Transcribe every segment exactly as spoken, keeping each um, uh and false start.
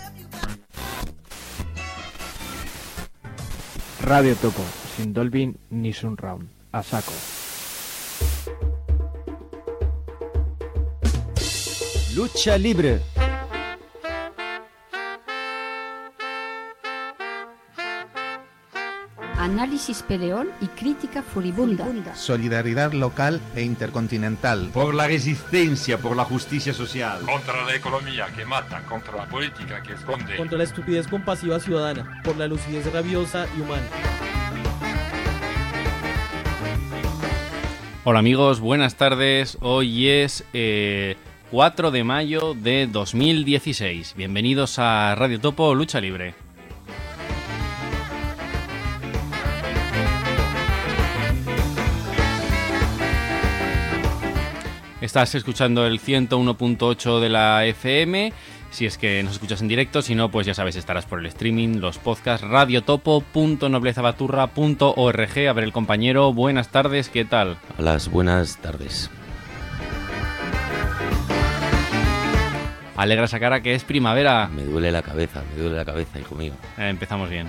Radio Topo, sin Dolby ni Surround, a saco. Lucha libre. Análisis peleón y crítica furibunda. Solidaridad local e intercontinental. Por la resistencia, por la justicia social. Contra la economía que mata, contra la política que esconde. Contra la estupidez compasiva ciudadana, por la lucidez rabiosa y humana. Hola amigos, buenas tardes. Hoy es eh, cuatro de mayo de dos mil dieciséis. Bienvenidos a Radio Topo Lucha Libre. Estás escuchando el ciento uno punto ocho de la F M, si es que nos escuchas en directo, si no, pues ya sabes, estarás por el streaming, los podcasts, radiotopo punto noblezabaturra punto org. A ver, el compañero, buenas tardes, ¿qué tal? Hola, buenas tardes. Alegra esa cara que es primavera. Me duele la cabeza, me duele la cabeza, hijo mío. Eh, empezamos bien.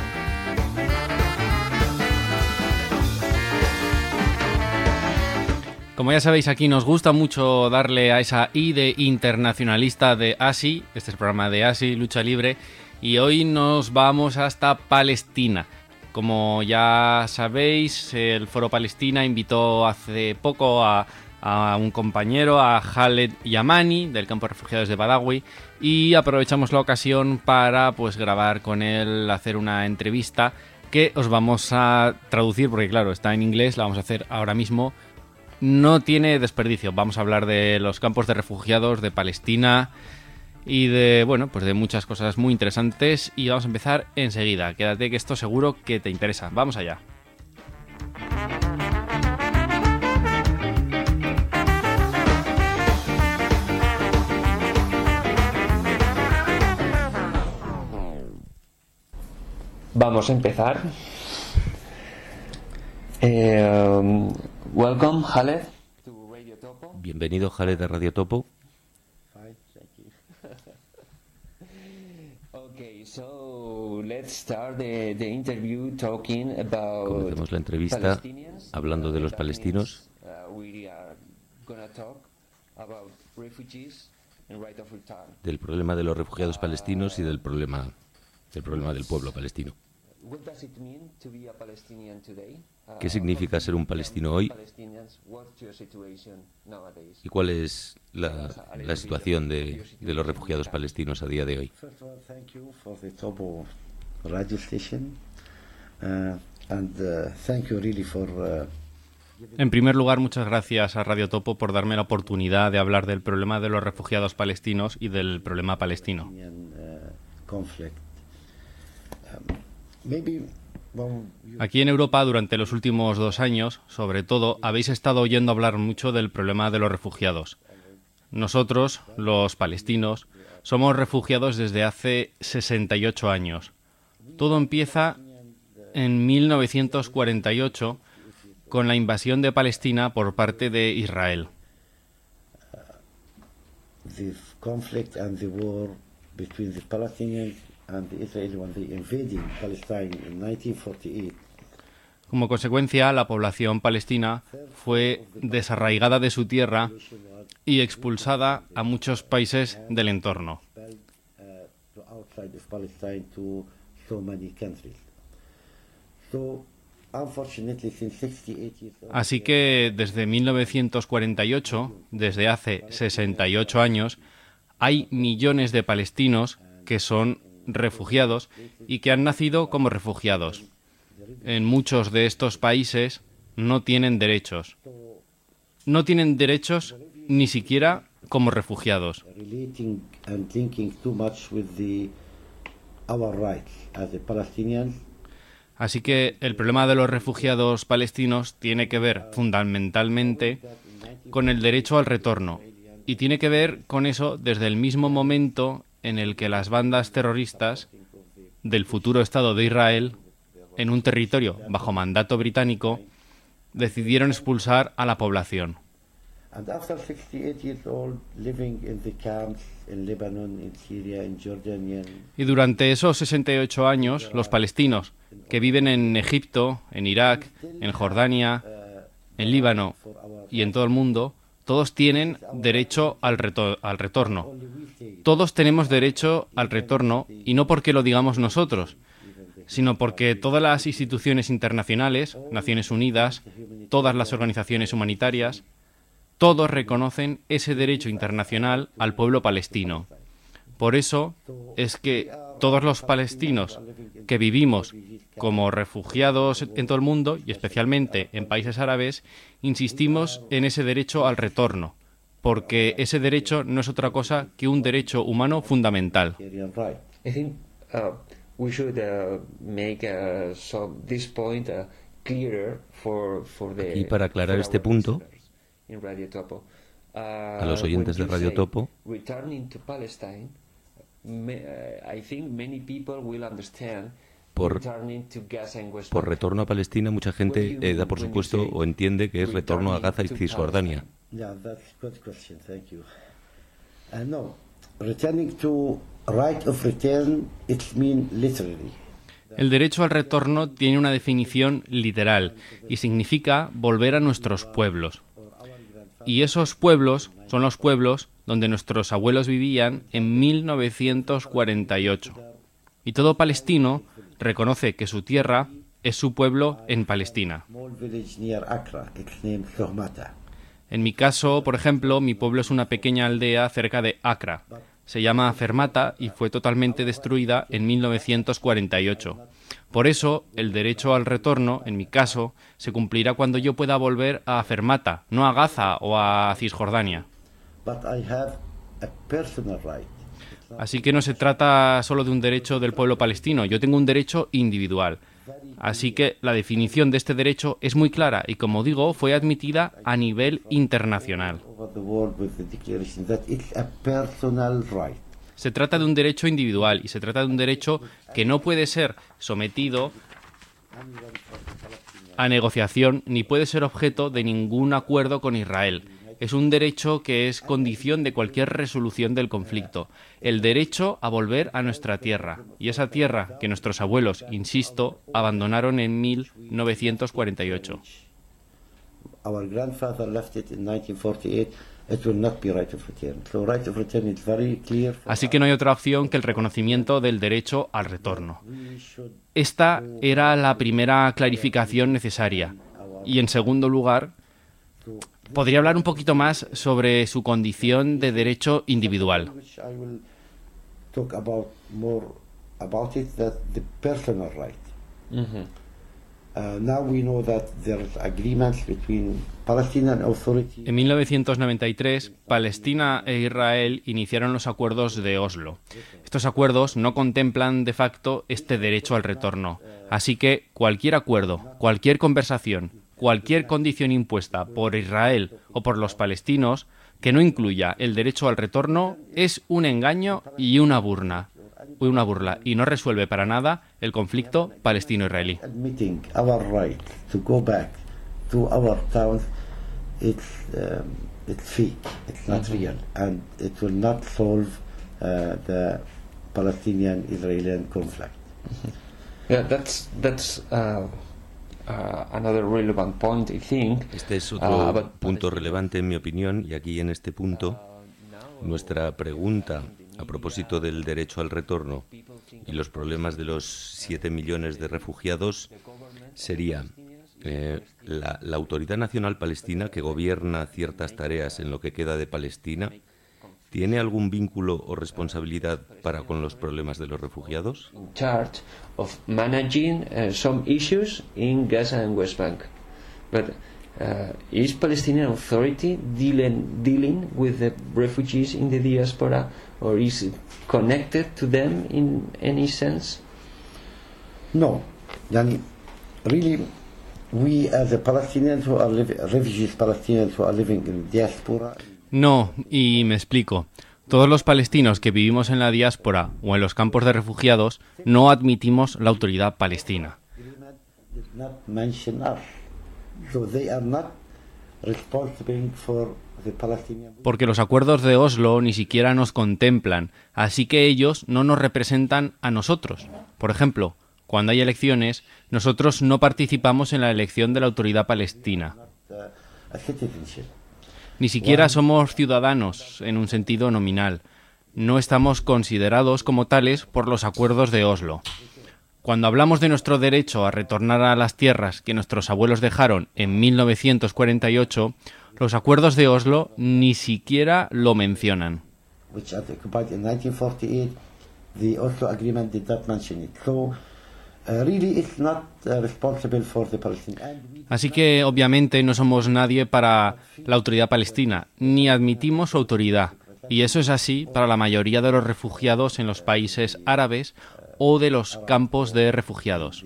Como ya sabéis, aquí nos gusta mucho darle a esa I de internacionalista de A S I. Este es el programa de A S I, Lucha Libre. Y hoy nos vamos hasta Palestina. Como ya sabéis, el Foro Palestina invitó hace poco a, a un compañero, a Khaled Yamani, del campo de refugiados de Badawi. Y aprovechamos la ocasión para pues grabar con él, hacer una entrevista que os vamos a traducir, porque claro, está en inglés, la vamos a hacer ahora mismo. No tiene desperdicio. Vamos a hablar de los campos de refugiados de Palestina y de, bueno, pues de muchas cosas muy interesantes, y vamos a empezar enseguida. Quédate que esto seguro que te interesa. Vamos allá. Vamos a empezar. Eh, um... Welcome, Khaled, to Radio Topo. Bienvenido, Khaled, a Radio Topo. Fine, thank you. Okay, so let's start the, the interview talking about Comencemos la entrevista hablando de los palestinos. Uh, we are gonna talk about refugees and right of return. Del problema de los refugiados palestinos y del problema del problema del pueblo palestino. What does it mean to be a Palestinian today? ¿Qué significa ser un palestino hoy? ¿Y cuál es la, la situación de, de los refugiados palestinos a día de hoy? En primer lugar, muchas gracias a Radio Topo por darme la oportunidad de hablar del problema de los refugiados palestinos y del problema palestino. Aquí en Europa, durante los últimos dos años, sobre todo, habéis estado oyendo hablar mucho del problema de los refugiados. Nosotros, los palestinos, somos refugiados desde hace sesenta y ocho años. Todo empieza en mil novecientos cuarenta y ocho con la invasión de Palestina por parte de Israel. The conflict and the war between the Palestinians and the Israeli when they invaded Palestine in nineteen forty-eight. Como consecuencia, la población palestina fue desarraigada de su tierra y expulsada a muchos países del entorno. Así que desde mil novecientos cuarenta y ocho, desde hace sesenta y ocho años, hay millones de palestinos que son refugiados y que han nacido como refugiados. En muchos de estos países no tienen derechos. No tienen derechos ni siquiera como refugiados. Así que el problema de los refugiados palestinos tiene que ver fundamentalmente con el derecho al retorno, y tiene que ver con eso desde el mismo momento en el que las bandas terroristas del futuro Estado de Israel, en un territorio bajo mandato británico, decidieron expulsar a la población. And after sixty-eight years old, living in the camps in Lebanon, in Syria, in Jordan. Y durante esos sesenta y ocho años, los palestinos que viven en Egipto, en Irak, en Jordania, en Líbano y en todo el mundo, todos tienen derecho al, reto- al retorno. Todos tenemos derecho al retorno, y no porque lo digamos nosotros, sino porque todas las instituciones internacionales, Naciones Unidas, todas las organizaciones humanitarias, todos reconocen ese derecho internacional al pueblo palestino. Por eso es que todos los palestinos que vivimos como refugiados en todo el mundo, y especialmente en países árabes, insistimos en ese derecho al retorno, porque ese derecho no es otra cosa que un derecho humano fundamental. I think uh, we should uh, make uh, so this point uh, clearer for for the. Y para aclarar este punto, in Radio Topo. Uh, a los oyentes de Radio Topo, returning to Palestine, me, uh, I think many people will understand. Por, por retorno a Palestina, mucha gente eh, da por supuesto o entiende que es retorno a Gaza y Cisjordania. Yeah, that's a good question. Thank you. Uh, no, returning to right of return, it means literally. El derecho al retorno tiene una definición literal y significa volver a nuestros pueblos. Y esos pueblos son los pueblos donde nuestros abuelos vivían en mil novecientos cuarenta y ocho. Y todo palestino reconoce que su tierra es su pueblo en Palestina. En mi caso, por ejemplo, mi pueblo es una pequeña aldea cerca de Acra. Se llama Fermata y fue totalmente destruida en mil novecientos cuarenta y ocho. Por eso, el derecho al retorno, en mi caso, se cumplirá cuando yo pueda volver a Fermata, no a Gaza o a Cisjordania. Así que no se trata solo de un derecho del pueblo palestino, yo tengo un derecho individual. Así que la definición de este derecho es muy clara y, como digo, fue admitida a nivel internacional. Se trata de un derecho individual y se trata de un derecho que no puede ser sometido a negociación ni puede ser objeto de ningún acuerdo con Israel. Es un derecho que es condición de cualquier resolución del conflicto. El derecho a volver a nuestra tierra. Y esa tierra que nuestros abuelos, insisto, abandonaron en mil novecientos cuarenta y ocho. Así que no hay otra opción que el reconocimiento del derecho al retorno. Esta era la primera clarificación necesaria. Y en segundo lugar, podría hablar un poquito más sobre su condición de derecho individual. En mil novecientos noventa y tres, Palestina e Israel iniciaron los acuerdos de Oslo. Estos acuerdos no contemplan de facto este derecho al retorno. Así que cualquier acuerdo, cualquier conversación, cualquier condición impuesta por Israel o por los palestinos que no incluya el derecho al retorno es un engaño y una burla, una burla y no resuelve para nada el conflicto palestino-israelí. Yeah, that's that's uh... Uh, another relevant point, I think. Este es otro uh, punto relevante en mi opinión, y aquí en este punto nuestra pregunta a propósito del derecho al retorno y los problemas de los siete millones de refugiados sería eh, la, la Autoridad Nacional Palestina, que gobierna ciertas tareas en lo que queda de Palestina, ¿tiene algún vínculo o responsabilidad para con los problemas de los refugiados? In charge of managing uh, some issues in Gaza and West Bank, but uh, is Palestinian Authority dealing dealing with the refugees in the diaspora, or is it connected to them in any sense? No, yani, really, we as the Palestinians who are living, refugees Palestinians who are living in diaspora. No, y me explico. Todos los palestinos que vivimos en la diáspora o en los campos de refugiados no admitimos la autoridad palestina. porque los acuerdos de Oslo ni siquiera nos contemplan, así que ellos no nos representan a nosotros. Por ejemplo, cuando hay elecciones, nosotros no participamos en la elección de la Autoridad Palestina. Ni siquiera somos ciudadanos en un sentido nominal. No estamos considerados como tales por los acuerdos de Oslo. Cuando hablamos de nuestro derecho a retornar a las tierras que nuestros abuelos dejaron en mil novecientos cuarenta y ocho, los acuerdos de Oslo ni siquiera lo mencionan. Así que obviamente no somos nadie para la Autoridad Palestina, ni admitimos su autoridad. Y eso es así para la mayoría de los refugiados en los países árabes o de los campos de refugiados.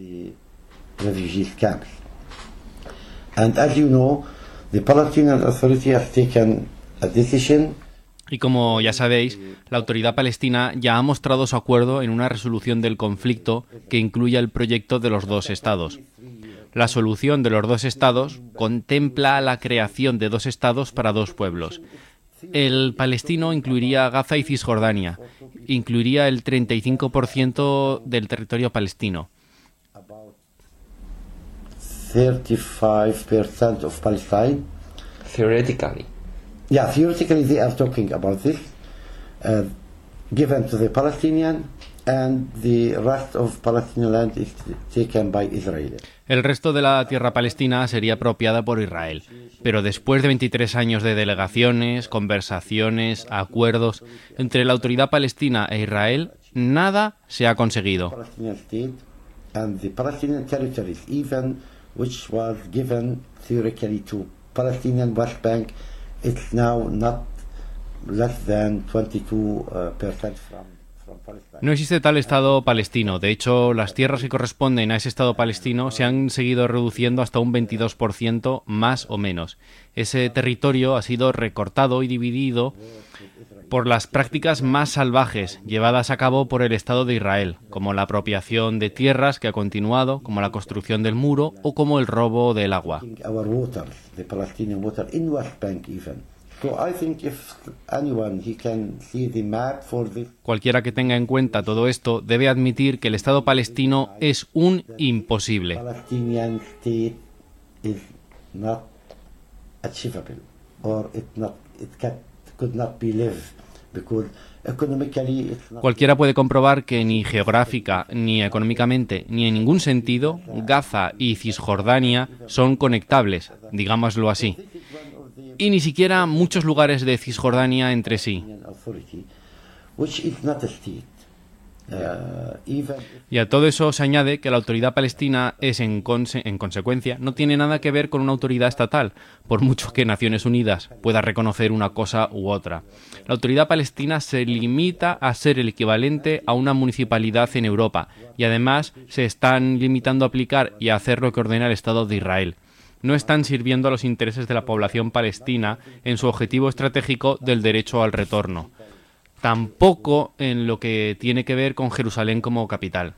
Y como ya sabéis, la Autoridad Palestina ya ha mostrado su acuerdo en una resolución del conflicto que incluye el proyecto de los dos estados. La solución de los dos estados contempla la creación de dos estados para dos pueblos. El palestino incluiría Gaza y Cisjordania, incluiría el treinta y cinco por ciento del territorio palestino. thirty-five percent of Palestine. Theoretically. Yeah, theoretically they are talking about this, uh, given to the Palestinian, and the rest of Palestinian land is taken by Israel. El resto de la tierra palestina sería apropiada por Israel, pero después de veintitrés años de delegaciones, conversaciones, acuerdos entre la Autoridad Palestina e Israel, nada se ha conseguido. Palestinian state and the Palestinian territories, even which was given theoretically to Palestinian West Bank, it's now not less than twenty-two percent from, from Palestine. No existe tal Estado palestino. De hecho, las tierras que corresponden a ese Estado palestino se han seguido reduciendo hasta un veintidós por ciento más o menos. Ese territorio ha sido recortado y dividido por las prácticas más salvajes llevadas a cabo por el Estado de Israel, como la apropiación de tierras que ha continuado, como la construcción del muro o como el robo del agua. Cualquiera que tenga en cuenta todo esto debe admitir que el Estado palestino es un imposible. Cualquiera puede comprobar que ni geográfica, ni económicamente, ni en ningún sentido, Gaza y Cisjordania son conectables, digámoslo así. Y ni siquiera muchos lugares de Cisjordania entre sí. Y a todo eso se añade que la Autoridad Palestina es, en, conse en consecuencia, no tiene nada que ver con una autoridad estatal, por mucho que Naciones Unidas pueda reconocer una cosa u otra. La Autoridad Palestina se limita a ser el equivalente a una municipalidad en Europa, y además se están limitando a aplicar y a hacer lo que ordena el Estado de Israel. No están sirviendo a los intereses de la población palestina en su objetivo estratégico del derecho al retorno. Tampoco en lo que tiene que ver con Jerusalén como capital.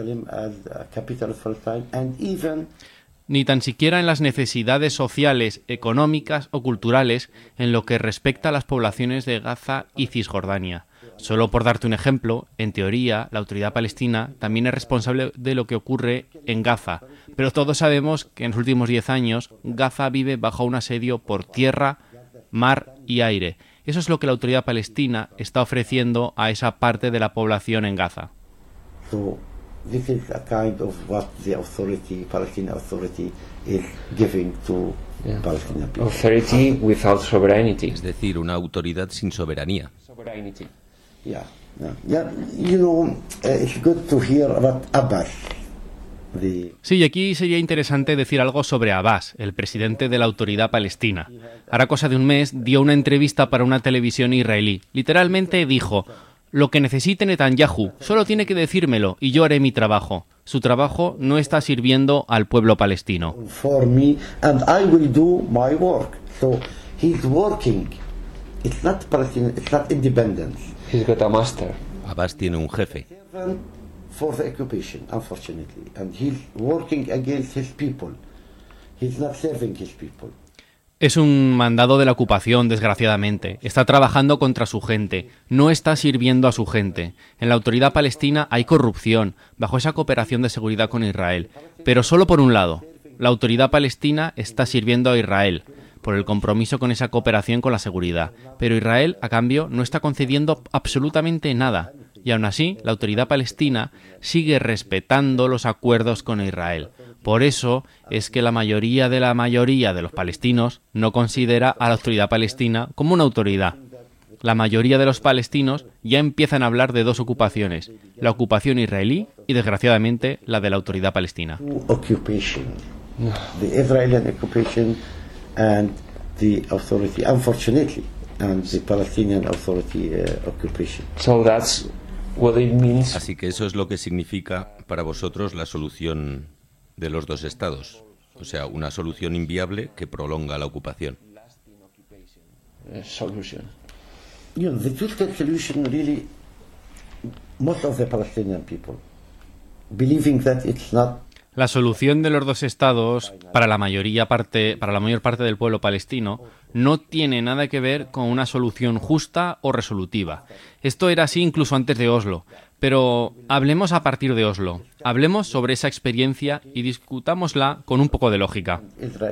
Ni tan siquiera en las necesidades sociales, económicas o culturales en lo que respecta a las poblaciones de Gaza y Cisjordania. Solo por darte un ejemplo, en teoría, la Autoridad Palestina también es responsable de lo que ocurre en Gaza, pero todos sabemos que en los últimos diez años Gaza vive bajo un asedio por tierra, mar y aire. Eso es lo que la Autoridad Palestina está ofreciendo a esa parte de la población en Gaza. So, this is a kind of what the authority, Palestinian authority, is giving to yeah. Palestinian people. Authority without sovereignty. Es decir, una autoridad sin soberanía. Sovereignty. Yeah, yeah, yeah. You know, uh, it's good to hear about Abbas. Sí, y aquí sería interesante decir algo sobre Abbas, el presidente de la Autoridad Palestina. Hará cosa de un mes dio una entrevista para una televisión israelí. Literalmente dijo: lo que necesite Netanyahu, solo tiene que decírmelo y yo haré mi trabajo. Su trabajo no está sirviendo al pueblo palestino. For me, and I will do my work. So he's working. It's not Palestinian, it's not independence. He's got a master. Abbas tiene un jefe. For the occupation, unfortunately, and he's working against his people. He's not serving his people. Es un mandado de la ocupación, desgraciadamente. Está trabajando contra su gente, no está sirviendo a su gente. En la autoridad palestina hay corrupción, bajo esa cooperación de seguridad con Israel. Pero solo por un lado. La autoridad palestina está sirviendo a Israel, por el compromiso con esa cooperación con la seguridad. Pero Israel, a cambio, no está concediendo absolutamente nada. Y aún así, la autoridad palestina sigue respetando los acuerdos con Israel. Por eso es que la mayoría de la mayoría de los palestinos no considera a la autoridad palestina como una autoridad. La mayoría de los palestinos ya empiezan a hablar de dos ocupaciones, la ocupación israelí y, desgraciadamente, la de la autoridad palestina. Occupation, the Israeli occupation and the authority, unfortunately, and the Palestinian authority uh, occupation. So that's what it means. Así que eso es lo que significa para vosotros la solución de los dos estados, o sea, una solución inviable que prolonga la ocupación. Uh, solution. You know, the two-state solution really, most of the Palestinian people believing that it's not. La solución de los dos estados para la mayoría parte, para la mayor parte del pueblo palestino no tiene nada que ver con una solución justa o resolutiva. Esto era así incluso antes de Oslo. Pero hablemos a partir de Oslo, hablemos sobre esa experiencia y discutámosla con un poco de lógica.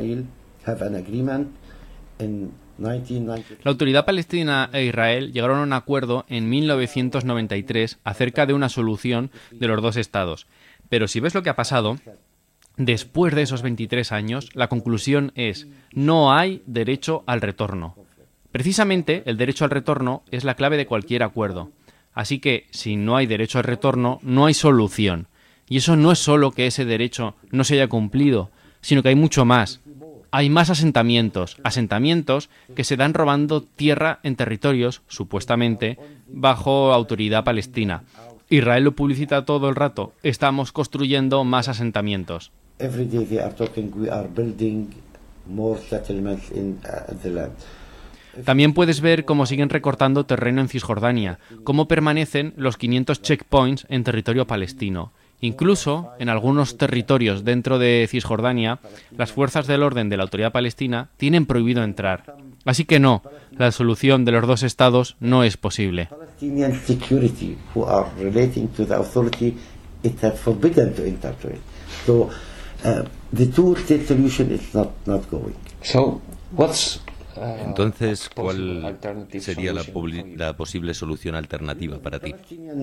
La autoridad palestina e Israel llegaron a un acuerdo en mil novecientos noventa y tres acerca de una solución de los dos estados. Pero si ves lo que ha pasado, después de esos veintitrés años, la conclusión es: no hay derecho al retorno. Precisamente el derecho al retorno es la clave de cualquier acuerdo. Así que, si no hay derecho al retorno, no hay solución. Y eso no es solo que ese derecho no se haya cumplido, sino que hay mucho más. Hay más asentamientos, asentamientos que se dan robando tierra en territorios, supuestamente, bajo autoridad palestina. Israel lo publicita todo el rato. Estamos construyendo más asentamientos. Every day they are talking, we are building more settlements in uh, the land. También puedes ver cómo siguen recortando terreno en Cisjordania, cómo permanecen los quinientos checkpoints en territorio palestino. Incluso, en algunos territorios dentro de Cisjordania, las fuerzas del orden de la autoridad palestina tienen prohibido entrar. Así que no, la solución de los dos estados no es posible. Palestinian security who are relating to the authority, it has forbidden to enter to it. So uh, the two-state solution is not not going. So what's Entonces, ¿cuál sería la, la posible solución alternativa para ti?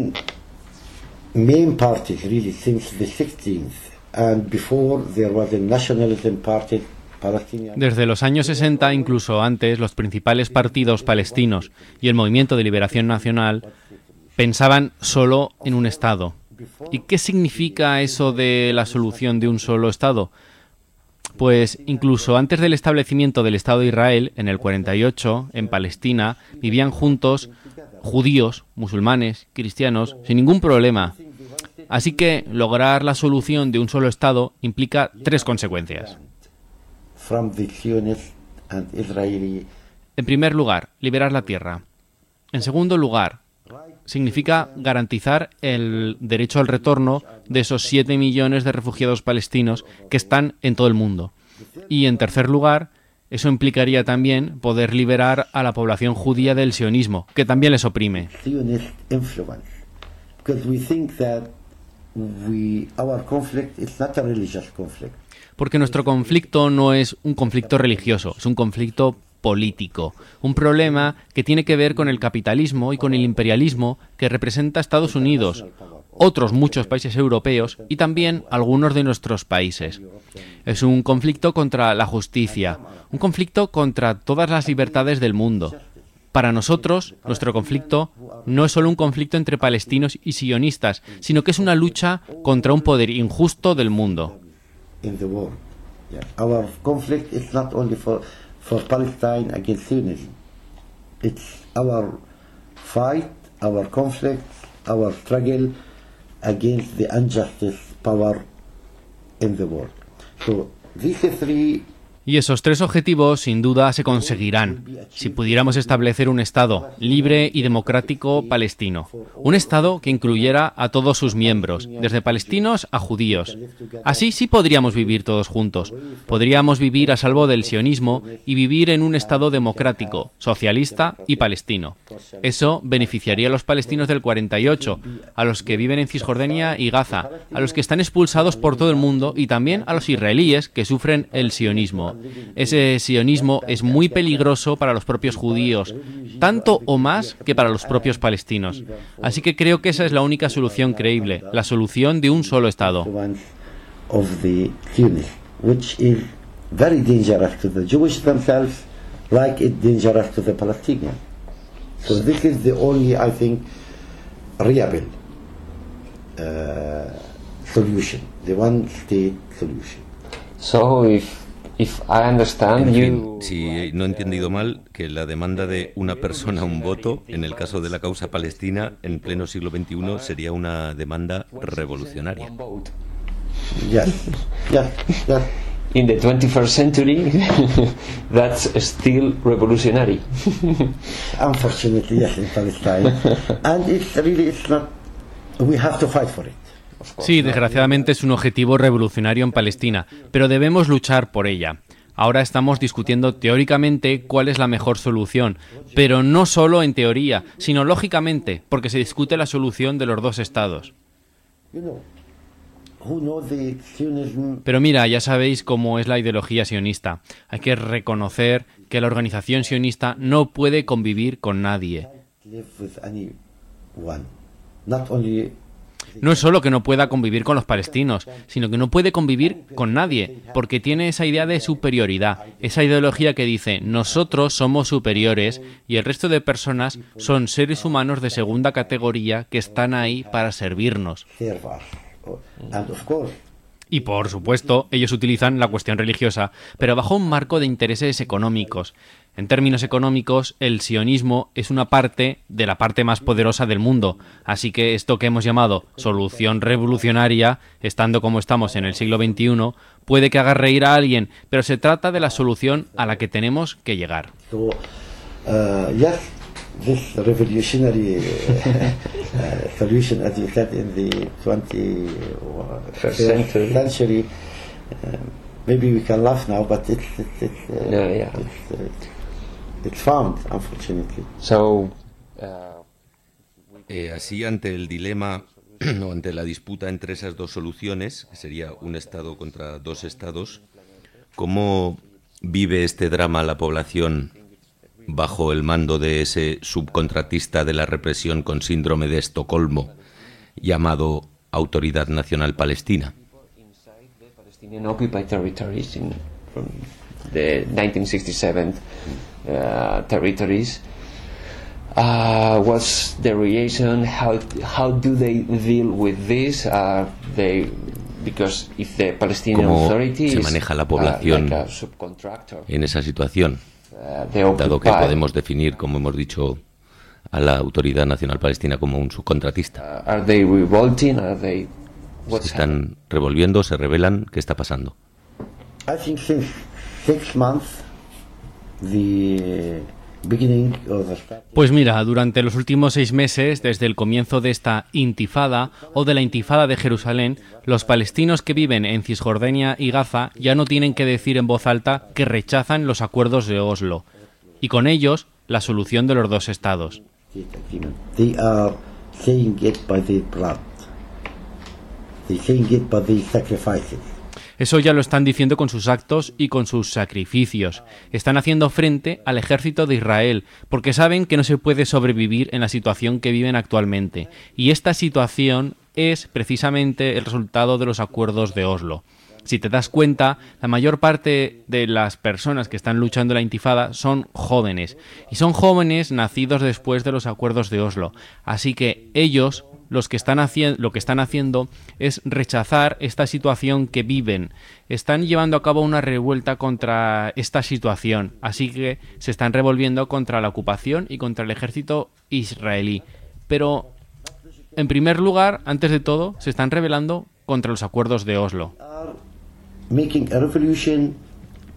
Main parties really since the sixteenth and before there was a nationalism party. Desde los años sesenta, incluso antes, los principales partidos palestinos y el Movimiento de Liberación Nacional pensaban solo en un Estado. ¿Y qué significa eso de la solución de un solo Estado? Pues incluso antes del establecimiento del Estado de Israel, en el cuarenta y ocho, en Palestina, vivían juntos judíos, musulmanes, cristianos, sin ningún problema. Así que lograr la solución de un solo Estado implica tres consecuencias. En primer lugar, liberar la tierra. En segundo lugar, significa garantizar el derecho al retorno de esos siete millones de refugiados palestinos que están en todo el mundo. Y en tercer lugar, eso implicaría también poder liberar a la población judía del sionismo, que también les oprime. Porque nuestro conflicto no es un conflicto religioso, es un conflicto político, un problema que tiene que ver con el capitalismo y con el imperialismo que representa Estados Unidos, otros muchos países europeos y también algunos de nuestros países. Es un conflicto contra la justicia, un conflicto contra todas las libertades del mundo. Para nosotros, nuestro conflicto no es solo un conflicto entre palestinos y sionistas, sino que es una lucha contra un poder injusto del mundo. For Palestine against Zionism. It's our fight, our conflict, our struggle against the injustice power in the world. So these three Y esos tres objetivos, sin duda, se conseguirán si pudiéramos establecer un Estado libre y democrático palestino. Un Estado que incluyera a todos sus miembros, desde palestinos a judíos. Así sí podríamos vivir todos juntos. Podríamos vivir a salvo del sionismo y vivir en un Estado democrático, socialista y palestino. Eso beneficiaría a los palestinos del cuarenta y ocho, a los que viven en Cisjordania y Gaza, a los que están expulsados por todo el mundo y también a los israelíes que sufren el sionismo. Ese sionismo es muy peligroso para los propios judíos, tanto o más que para los propios palestinos. Así que creo que esa es la única solución creíble, la solución de un solo Estado. So if If I understand en fin, you... si no he entendido mal, que la demanda de una persona un voto, en el caso de la causa palestina, en pleno siglo veintiuno, sería una demanda revolucionaria. Yes, yes, yes. In the twenty-first century, that's still revolutionary. Unfortunately, yes, in Palestine. And it's really, it's not, we have to fight for it. Sí, desgraciadamente es un objetivo revolucionario en Palestina, pero debemos luchar por ella. Ahora estamos discutiendo teóricamente cuál es la mejor solución, pero no solo en teoría, sino lógicamente, porque se discute la solución de los dos estados. Pero mira, ya sabéis cómo es la ideología sionista. Hay que reconocer que la organización sionista no puede convivir con nadie. No es solo que no pueda convivir con los palestinos, sino que no puede convivir con nadie, porque tiene esa idea de superioridad, esa ideología que dice nosotros somos superiores y el resto de personas son seres humanos de segunda categoría que están ahí para servirnos. Y por supuesto, ellos utilizan la cuestión religiosa, pero bajo un marco de intereses económicos. En términos económicos, el sionismo es una parte de la parte más poderosa del mundo, así que esto que hemos llamado solución revolucionaria, estando como estamos en el siglo veintiuno, puede que haga reír a alguien, pero se trata de la solución a la que tenemos que llegar. So, uh, yes, this revolutionary uh, solution, as you said, in the twenty-first century, uh, maybe we can laugh now, but it's it's it's, uh, yeah, yeah. it's, uh, it's found, unfortunately. So, uh, eh, así ante el dilema o ante la disputa entre esas dos soluciones, que sería un Estado contra dos Estados, ¿cómo vive este drama la población bajo el mando de ese subcontratista de la represión con síndrome de Estocolmo llamado Autoridad Nacional Palestina? Palestinian occupied territories in from the nineteen sixty-seven uh, territories. Uh, what's the reason? How how do they deal with this? Uh, they because if the Palestinian ¿Cómo Authority se is, maneja la población uh, like a subcontractor, en esa situación? uh, they Dado que occupy, podemos definir, como hemos dicho, a la Autoridad Nacional Palestina como un subcontratista. uh, are they revolting? Are they ¿Se están revolviendo? ¿Se rebelan? ¿Qué está pasando? I think since six months, the beginning of the... Pues mira, durante los últimos seis meses, desde el comienzo de esta intifada o de la intifada de Jerusalén, los palestinos que viven en Cisjordania y Gaza ya no tienen que decir en voz alta que rechazan los acuerdos de Oslo y con ellos la solución de los dos estados. They are saying it by their blood. They saying it by their sacrifices. Eso ya lo están diciendo con sus actos y con sus sacrificios. Están haciendo frente al ejército de Israel, porque saben que no se puede sobrevivir en la situación que viven actualmente. Y esta situación es precisamente el resultado de los acuerdos de Oslo. Si te das cuenta, la mayor parte de las personas que están luchando la intifada son jóvenes. Y son jóvenes nacidos después de los acuerdos de Oslo. Así que ellos... Los que están haciendo, lo que están haciendo es rechazar esta situación que viven. Están llevando a cabo una revuelta contra esta situación. Así que se están revolviendo contra la ocupación y contra el ejército israelí. Pero, en primer lugar, antes de todo, se están rebelando contra los acuerdos de Oslo. Making a revolution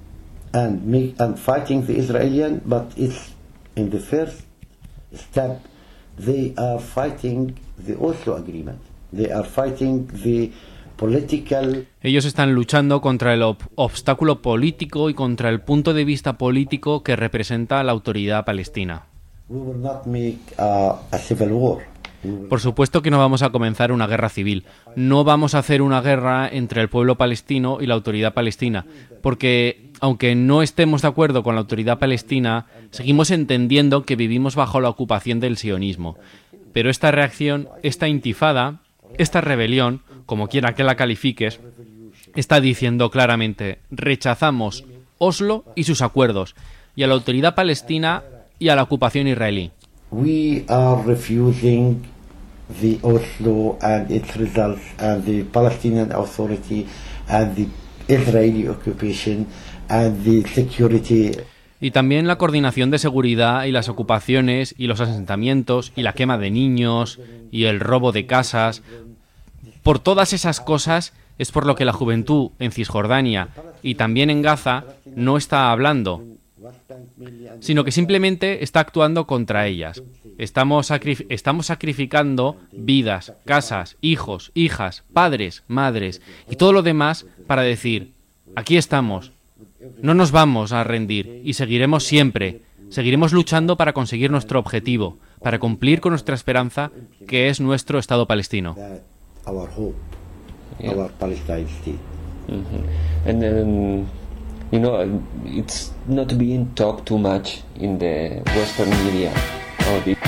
and make, and fighting the Israeli, but it's in the first step they are fighting the Oslo Agreement. They are fighting the political. Ellos están luchando contra el ob- obstáculo político y contra el punto de vista político que representa la autoridad palestina. We will not make uh, a civil war. Por supuesto que no vamos a comenzar una guerra civil. No vamos a hacer una guerra entre el pueblo palestino y la autoridad palestina, porque aunque no estemos de acuerdo con la autoridad palestina, seguimos entendiendo que vivimos bajo la ocupación del sionismo. Pero esta reacción, esta intifada, esta rebelión, como quiera que la califiques, está diciendo claramente: rechazamos Oslo y sus acuerdos, y a la autoridad palestina y a la ocupación israelí. We are refusing the Oslo and its results and the Palestinian Authority and the Israeli occupation and the security. Y también la coordinación de seguridad y las ocupaciones y los asentamientos y la quema de niños y el robo de casas. Por todas esas cosas es por lo que la juventud en Cisjordania y también en Gaza no está hablando, sino que simplemente está actuando contra ellas. Estamos, sacrif- estamos sacrificando vidas, casas, hijos, hijas, padres, madres y todo lo demás para decir: aquí estamos, no nos vamos a rendir y seguiremos siempre, seguiremos luchando para conseguir nuestro objetivo, para cumplir con nuestra esperanza, que es nuestro Estado palestino. Our hope, yeah. Our Palestine state. Mm-hmm. And um, you know, it's not being talked too much in the Western media. Oh, the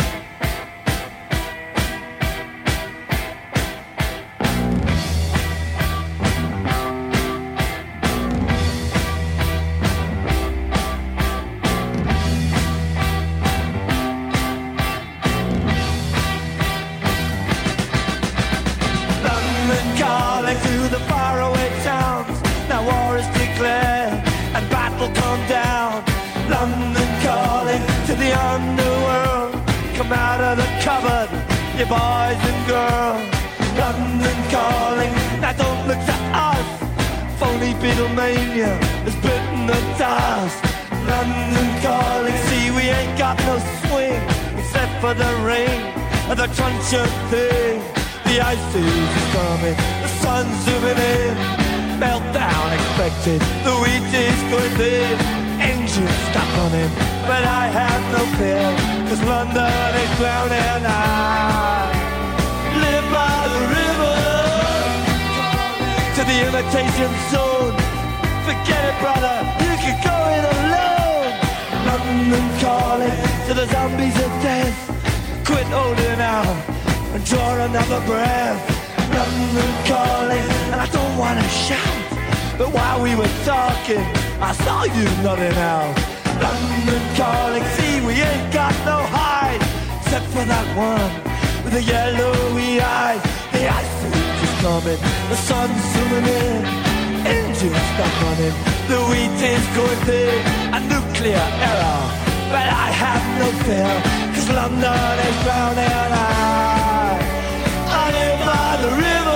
you boys and girls, London calling, now don't look to us. Phony Beatlemania has bitten the dust. London calling, see we ain't got no swing, except for the rain and the truncheon thing. The ice age is coming, the sun's zooming in, meltdown expected, the wheat is going thin. Engines stop running, but I have no fear, cause London is drowning and I live by the river to the imitation zone. Forget it, brother, you can go it alone. London calling to the zombies of death. Quit holding out and draw another breath. London calling, and I don't wanna shout, but while we were talking, I saw you nodding out. London calling, see we ain't got no hide, except for that one with the yellowy eyes. The ice age is coming, the sun's zooming in, engines stop running, the wheat is going thin, a nuclear error, but I have no fear, cause London is drowning and I, I live by the river.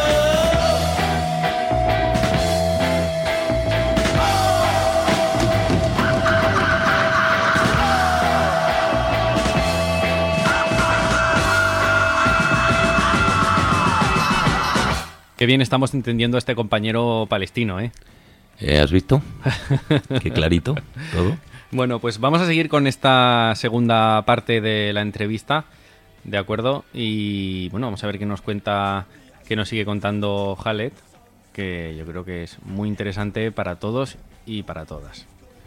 Qué bien estamos entendiendo a este compañero palestino, ¿eh? ¿Eh ¿Has visto? Qué clarito todo. Bueno, pues vamos a seguir con esta segunda parte de la entrevista, ¿de acuerdo? Y bueno, vamos a ver qué nos cuenta, qué nos sigue contando Khaled, que yo creo que es muy interesante para todos y para todas.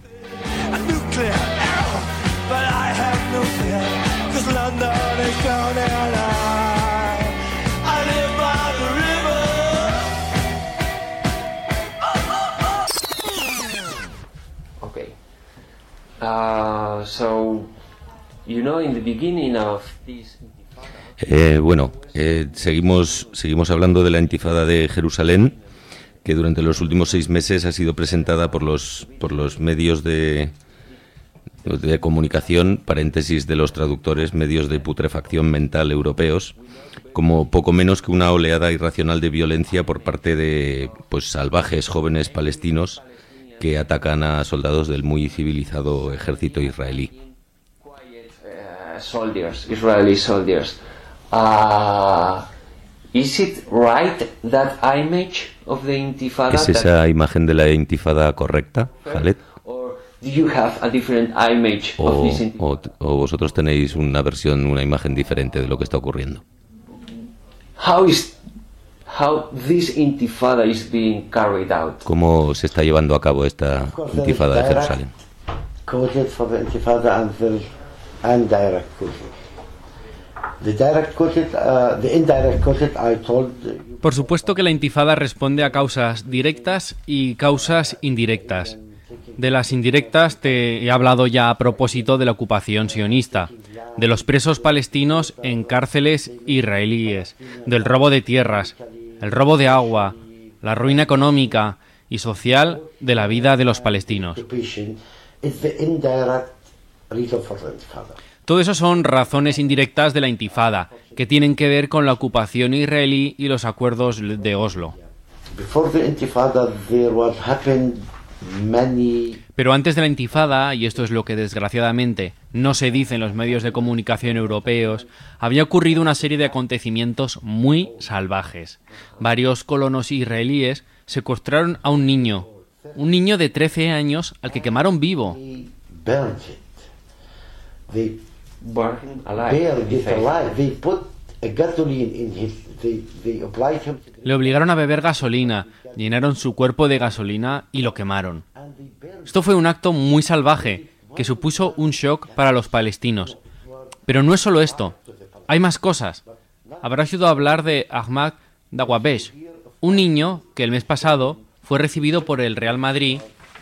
Uh, so, you know, in the beginning of this eh, bueno, eh, seguimos seguimos hablando de la Intifada de Jerusalén, que durante los últimos seis meses ha sido presentada por los por los medios de de comunicación, paréntesis de los traductores, medios de putrefacción mental europeos, como poco menos que una oleada irracional de violencia por parte de pues salvajes jóvenes palestinos que atacan a soldados del muy civilizado ejército israelí. Uh, soldiers, Israeli soldiers. Uh, is it right that image of the Intifada? ¿Es esa imagen de la Intifada correcta, Khaled? Or do you have a different image O, of this Intifada? o, o vosotros tenéis una versión, una imagen diferente de lo que está ocurriendo. How is how this Intifada is being carried out? ¿Cómo se está llevando a cabo esta Intifada de Jerusalén? Quoted for the Intifada and the indirect quoted. The direct quoted, uh, the indirect quoted, I told. Por supuesto que la Intifada responde a causas directas y causas indirectas. De las indirectas te he hablado ya a propósito de la ocupación sionista, de los presos palestinos en cárceles israelíes, del robo de tierras, el robo de agua, la ruina económica y social de la vida de los palestinos. Todo eso son razones indirectas de la Intifada, que tienen que ver con la ocupación israelí y los acuerdos de Oslo. Pero antes de la Intifada, y esto es lo que desgraciadamente no se dice en los medios de comunicación europeos, había ocurrido una serie de acontecimientos muy salvajes. Varios colonos israelíes secuestraron a un niño, un niño de trece años al que quemaron vivo. Le obligaron a beber gasolina, llenaron su cuerpo de gasolina y lo quemaron. Esto fue un acto muy salvaje que supuso un shock para los palestinos. Pero no es solo esto, hay más cosas. Habrás oído hablar de Ahmad Dawabesh, un niño que el mes pasado fue recibido por el Real Madrid,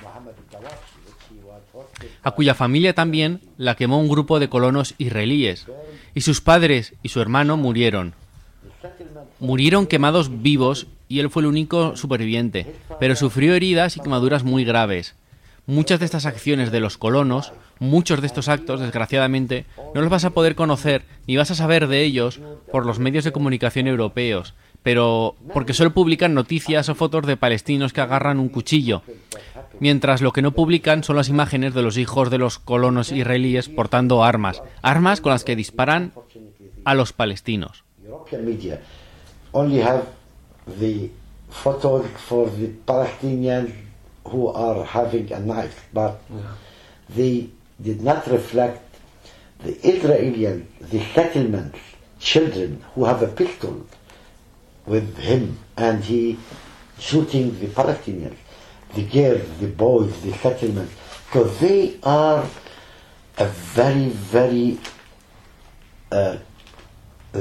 a cuya familia también la quemó un grupo de colonos israelíes, y sus padres y su hermano murieron. Murieron quemados vivos y él fue el único superviviente, pero sufrió heridas y quemaduras muy graves. Muchas de estas acciones de los colonos, muchos de estos actos, desgraciadamente, no los vas a poder conocer ni vas a saber de ellos por los medios de comunicación europeos, pero porque solo publican noticias o fotos de palestinos que agarran un cuchillo, mientras lo que no publican son las imágenes de los hijos de los colonos israelíes portando armas, armas con las que disparan a los palestinos. Only have the photos for the Palestinians who are having a knife, but they did not reflect the Israeli, the settlements, children who have a pistol with him and he shooting the Palestinians, the girls, the boys, the settlements, because they are a very, very uh, uh,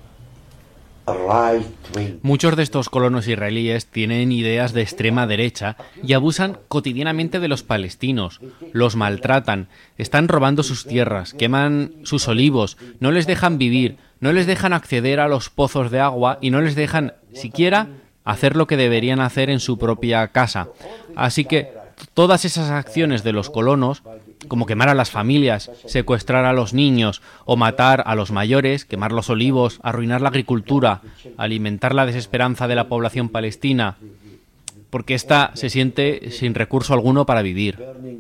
Muchos de estos colonos israelíes tienen ideas de extrema derecha y abusan cotidianamente de los palestinos, los maltratan, están robando sus tierras, queman sus olivos, no les dejan vivir, no les dejan acceder a los pozos de agua y no les dejan siquiera hacer lo que deberían hacer en su propia casa. Así que todas esas acciones de los colonos, como quemar a las familias, secuestrar a los niños o matar a los mayores, quemar los olivos, arruinar la agricultura, alimentar la desesperanza de la población palestina, porque ésta se siente sin recurso alguno para vivir.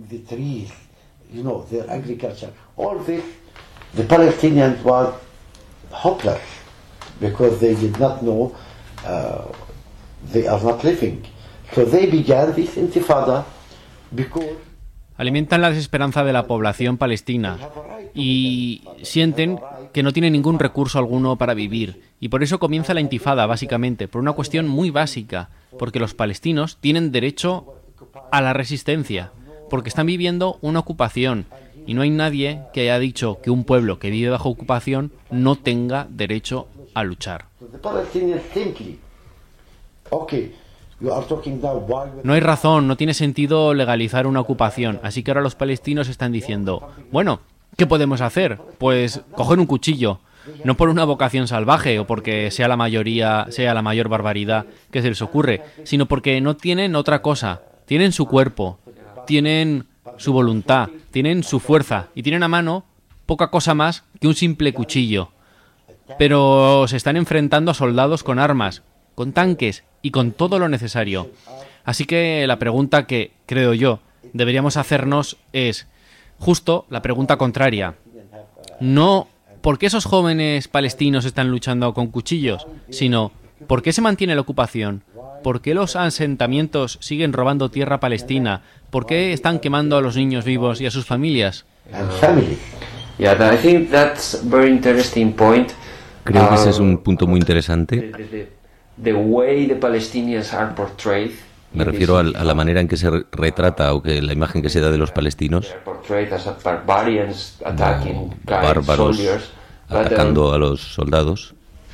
The Palestinians were hopeless because they did not know uh, they are not living. So they began this intifada because alimentan la desesperanza de la población palestina y sienten que no tienen ningún recurso alguno para vivir. Y por eso comienza la intifada, básicamente, por una cuestión muy básica, porque los palestinos tienen derecho a la resistencia, porque están viviendo una ocupación, y no hay nadie que haya dicho que un pueblo que vive bajo ocupación no tenga derecho a luchar. No hay razón, no tiene sentido legalizar una ocupación, así que ahora los palestinos están diciendo, bueno, ¿qué podemos hacer? Pues coger un cuchillo, no por una vocación salvaje o porque sea la mayoría, sea la mayor barbaridad que se les ocurre, sino porque no tienen otra cosa, tienen su cuerpo, tienen su voluntad, tienen su fuerza y tienen a mano poca cosa más que un simple cuchillo. Pero se están enfrentando a soldados con armas, con tanques y con todo lo necesario. Así que la pregunta que, creo yo, deberíamos hacernos es justo la pregunta contraria. No ¿por qué esos jóvenes palestinos están luchando con cuchillos?, sino ¿por qué se mantiene la ocupación? ¿Por qué los asentamientos siguen robando tierra palestina? ¿Por qué están quemando a los niños vivos y a sus familias? Yeah, I think that's a very interesting point. Creo que ese es un punto muy interesante. The, the, the way the Palestinians are portrayed. Me refiero a, a la manera en que se retrata o que la imagen que se da de los palestinos, bárbaros atacando a los soldados.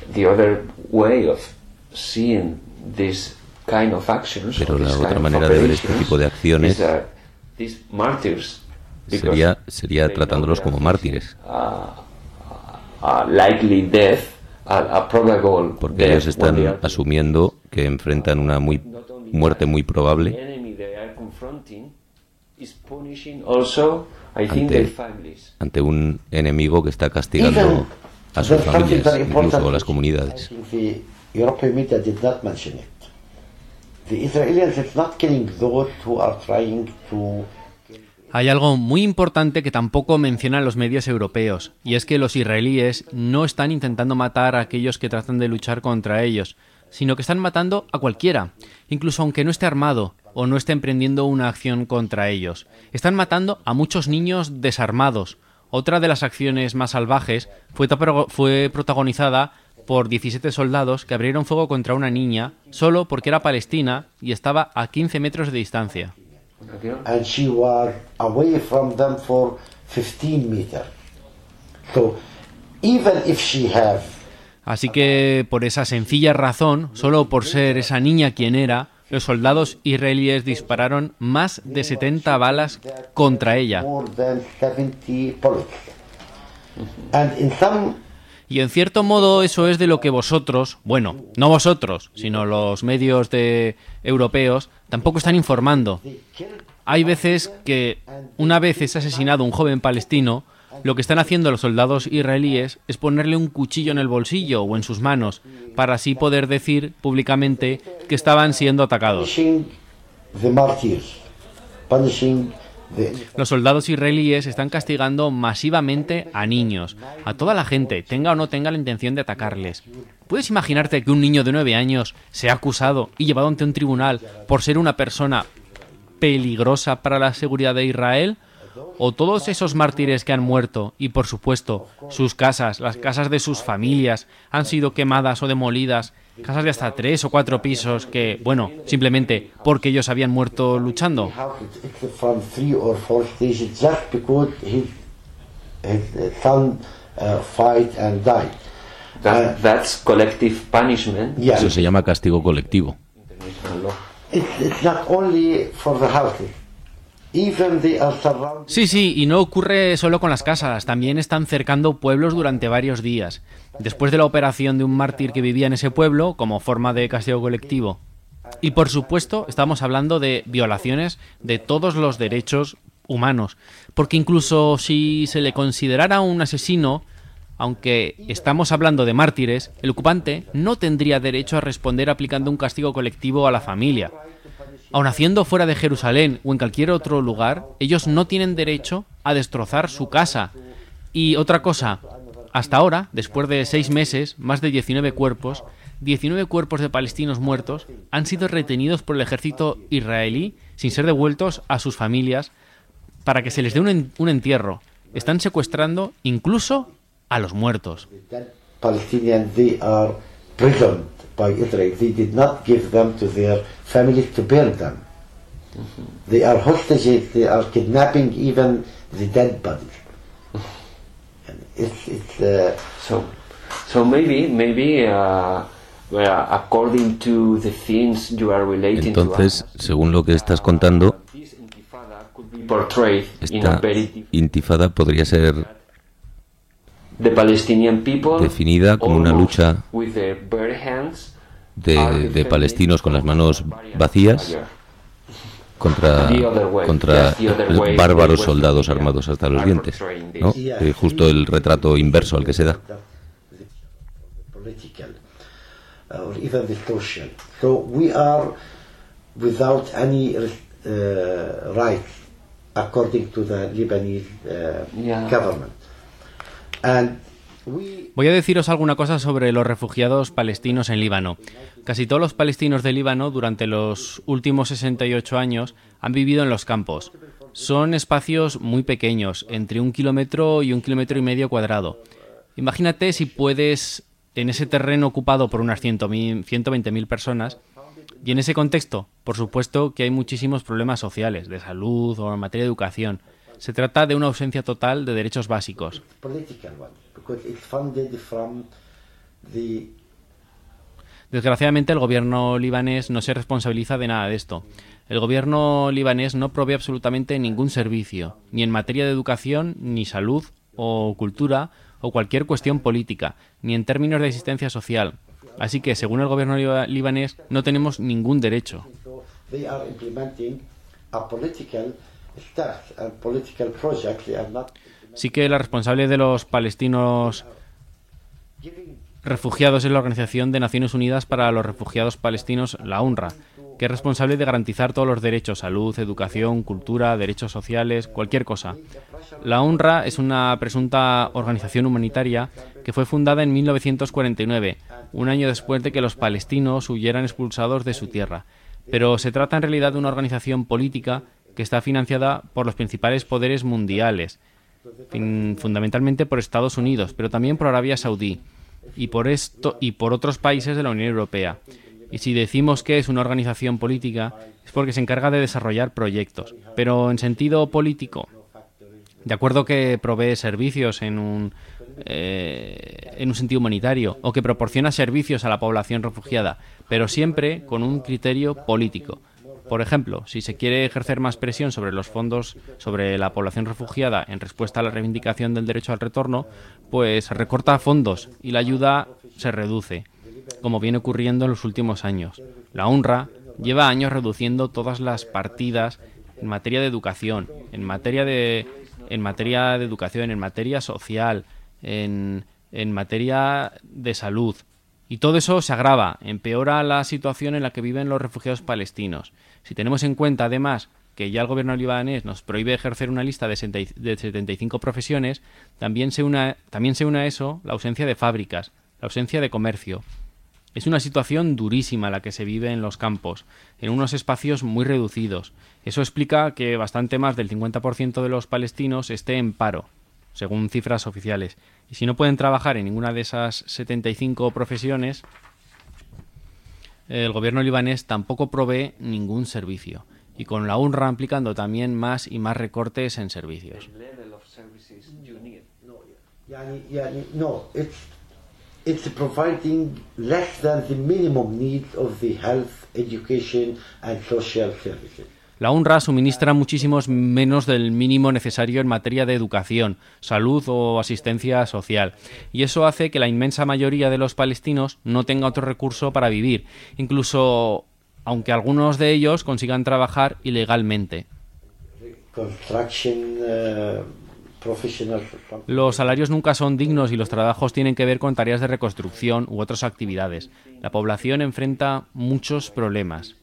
Pero la otra manera de ver este tipo de acciones sería, sería tratándolos como mártires. Porque ellos están asumiendo que enfrentan una muy muerte muy probable ante, ante un enemigo que está castigando a sus familias, incluso a las comunidades. Hay algo muy importante que tampoco mencionan los medios europeos, y es que los israelíes no están intentando matar a aquellos que tratan de luchar contra ellos, sino que están matando a cualquiera, incluso aunque no esté armado o no esté emprendiendo una acción contra ellos. Están matando a muchos niños desarmados. Otra de las acciones más salvajes fue, fue protagonizada por diecisiete soldados que abrieron fuego contra una niña solo porque era palestina y estaba a quince metros de distancia. And she was away from them for fifteen meters. So even if she have Así que, por esa sencilla razón, solo por ser esa niña quien era, los soldados israelíes dispararon más de setenta balas contra ella. Y en cierto modo eso es de lo que vosotros, bueno, no vosotros, sino los medios de europeos, tampoco están informando. Hay veces que, una vez es asesinado un joven palestino, lo que están haciendo los soldados israelíes es ponerle un cuchillo en el bolsillo o en sus manos, para así poder decir públicamente que estaban siendo atacados. Los soldados israelíes están castigando masivamente a niños, a toda la gente, tenga o no tenga la intención de atacarles. ¿Puedes imaginarte que un niño de nueve años sea acusado y llevado ante un tribunal por ser una persona peligrosa para la seguridad de Israel? ¿O todos esos mártires que han muerto y, por supuesto, sus casas, las casas de sus familias, han sido quemadas o demolidas, casas de hasta tres o cuatro pisos que, bueno, simplemente porque ellos habían muerto luchando? That, that's collective punishment. Eso se llama castigo colectivo. It's not only for the houses. Sí, sí, y no ocurre solo con las casas, también están cercando pueblos durante varios días, después de la operación de un mártir que vivía en ese pueblo como forma de castigo colectivo. Y por supuesto estamos hablando de violaciones de todos los derechos humanos, porque incluso si se le considerara un asesino, aunque estamos hablando de mártires, el ocupante no tendría derecho a responder aplicando un castigo colectivo a la familia. Aun haciendo fuera de Jerusalén o en cualquier otro lugar, ellos no tienen derecho a destrozar su casa. Y otra cosa, hasta ahora, después de seis meses, más de diecinueve cuerpos, diecinueve cuerpos de palestinos muertos han sido retenidos por el ejército israelí sin ser devueltos a sus familias para que se les dé un, en, un entierro. Están secuestrando incluso a los muertos. Palestinians, they are prisoned by Israel. They did not give them to their families to burn them. Mm-hmm. They are hostages. They are kidnapping even the dead bodies. It's, it's, uh, so, so maybe, maybe, uh, well, according to the things you are relating Entonces, to us, según lo que estás contando, esta intifada podría ser definida como una lucha de, de palestinos con las manos vacías contra, contra bárbaros soldados armados hasta los dientes, ¿no? Eh, justo el retrato inverso al que se da. without any uh, rights according to the Lebanese uh, Yeah. government. And we Voy a deciros alguna cosa sobre los refugiados palestinos en Líbano. Casi todos los palestinos de Líbano durante los últimos sesenta y ocho años han vivido en los campos. Son espacios muy pequeños, entre un kilómetro y un kilómetro y medio cuadrado. Imagínate si puedes, en ese terreno ocupado por unas ciento veinte mil personas, y en ese contexto, por supuesto que hay muchísimos problemas sociales, de salud o en materia de educación. Se trata de una ausencia total de derechos básicos. political one because it's funded from the Desgraciadamente, el gobierno libanés no se responsabiliza de nada de esto. El gobierno libanés no provee absolutamente ningún servicio, ni en materia de educación, ni salud o cultura o cualquier cuestión política, ni en términos de asistencia social. Así que, según el gobierno liba- libanés, no tenemos ningún derecho. so they are implementing a political stuff and political project. They are not Sí que la responsable de los palestinos refugiados es la Organización de Naciones Unidas para los Refugiados Palestinos, la UNRWA, que es responsable de garantizar todos los derechos, salud, educación, cultura, derechos sociales, cualquier cosa. La UNRWA es una presunta organización humanitaria que fue fundada en mil novecientos cuarenta y nueve, un año después de que los palestinos huyeran expulsados de su tierra. Pero se trata en realidad de una organización política que está financiada por los principales poderes mundiales, fin- fundamentalmente por Estados Unidos, pero también por Arabia Saudí y por esto y por otros países de la Unión Europea. Y si decimos que es una organización política, es porque se encarga de desarrollar proyectos, pero en sentido político. De acuerdo que provee servicios en un, eh, en un sentido humanitario o que proporciona servicios a la población refugiada, pero siempre con un criterio político. Por ejemplo, si se quiere ejercer más presión sobre los fondos sobre la población refugiada en respuesta a la reivindicación del derecho al retorno, pues se recorta fondos y la ayuda se reduce, como viene ocurriendo en los últimos años. La UNRWA lleva años reduciendo todas las partidas en materia de educación, en materia de, en materia de educación, en materia social, en, en materia de salud. Y todo eso se agrava, empeora la situación en la que viven los refugiados palestinos. Si tenemos en cuenta, además, que ya el gobierno libanés nos prohíbe ejercer una lista de setenta y cinco profesiones, también se une, también se une a eso la ausencia de fábricas, la ausencia de comercio. Es una situación durísima la que se vive en los campos, en unos espacios muy reducidos. Eso explica que bastante más del cincuenta por ciento de los palestinos esté en paro, según cifras oficiales. Y si no pueden trabajar en ninguna de esas setenta y cinco profesiones, el gobierno libanés tampoco provee ningún servicio. Y con la UNRWA aplicando también más y más recortes en servicios. Yani, yani, no, it's it's providing less than the minimum needs of the health, education and social services. La UNRWA suministra muchísimos menos del mínimo necesario en materia de educación, salud o asistencia social. Y eso hace que la inmensa mayoría de los palestinos no tenga otro recurso para vivir, incluso aunque algunos de ellos consigan trabajar ilegalmente. Construction, uh, professional. Los salarios nunca son dignos y los trabajos tienen que ver con tareas de reconstrucción u otras actividades. La población enfrenta muchos problemas.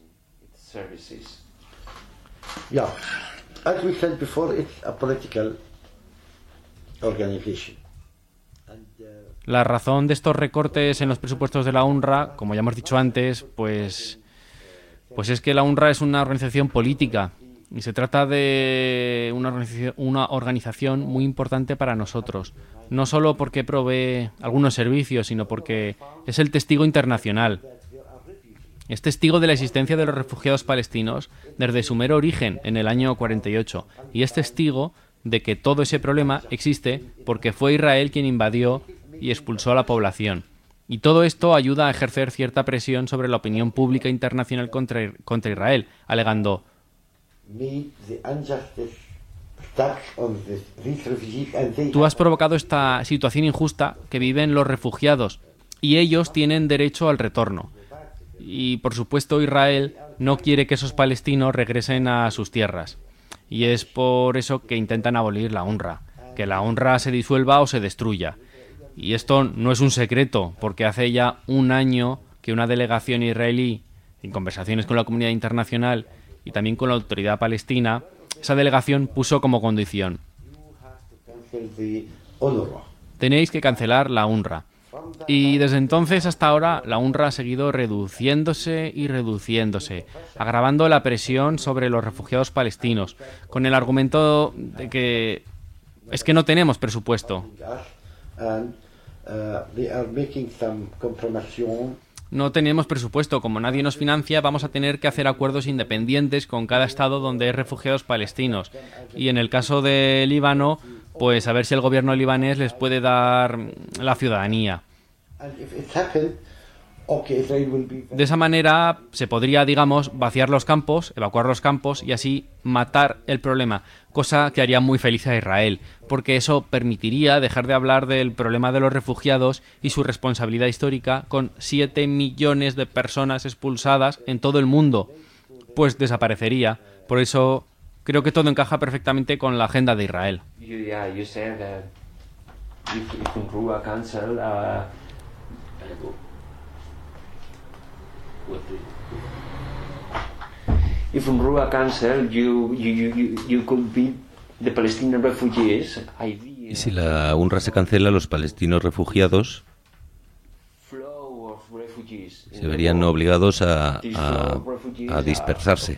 Yeah, as we said before, it's a political organization. La razón de estos recortes en los presupuestos de la UNRWA, como ya hemos dicho antes, pues, pues es que la UNRWA es una organización política y se trata de una organización, una organización muy importante para nosotros, no solo porque provee algunos servicios, sino porque es el testigo internacional. Es testigo de la existencia de los refugiados palestinos desde su mero origen en el año cuarenta y ocho y es testigo de que todo ese problema existe porque fue Israel quien invadió y expulsó a la población. Y todo esto ayuda a ejercer cierta presión sobre la opinión pública internacional contra, contra Israel, alegando: tú has provocado esta situación injusta que viven los refugiados y ellos tienen derecho al retorno. Y, por supuesto, Israel no quiere que esos palestinos regresen a sus tierras. Y es por eso que intentan abolir la UNRWA, que la UNRWA se disuelva o se destruya. Y esto no es un secreto, porque hace ya un año que una delegación israelí En conversaciones con la comunidad internacional y también con la autoridad palestina, esa delegación puso como condición: tenéis que cancelar la UNRWA. Y desde entonces hasta ahora la UNRWA ha seguido reduciéndose y reduciéndose, agravando la presión sobre los refugiados palestinos, con el argumento de que es que no tenemos presupuesto. No tenemos presupuesto, como nadie nos financia, vamos a tener que hacer acuerdos independientes con cada estado donde hay refugiados palestinos. Y en el caso de Líbano, pues a ver si el gobierno libanés les puede dar la ciudadanía. De esa manera se podría, digamos, vaciar los campos, evacuar los campos y así matar el problema, cosa que haría muy feliz a Israel, porque eso permitiría dejar de hablar del problema de los refugiados y su responsabilidad histórica con siete millones de personas expulsadas en todo el mundo, pues desaparecería. Por eso creo que todo encaja perfectamente con la agenda de Israel. Yeah, you said that if, if UNRWA cancel, uh, if UNRWA cancel, you, you, you, you could be the Palestinian refugees. Y si la UNRWA se cancela, los palestinos refugiados se verían obligados a, a, a dispersarse.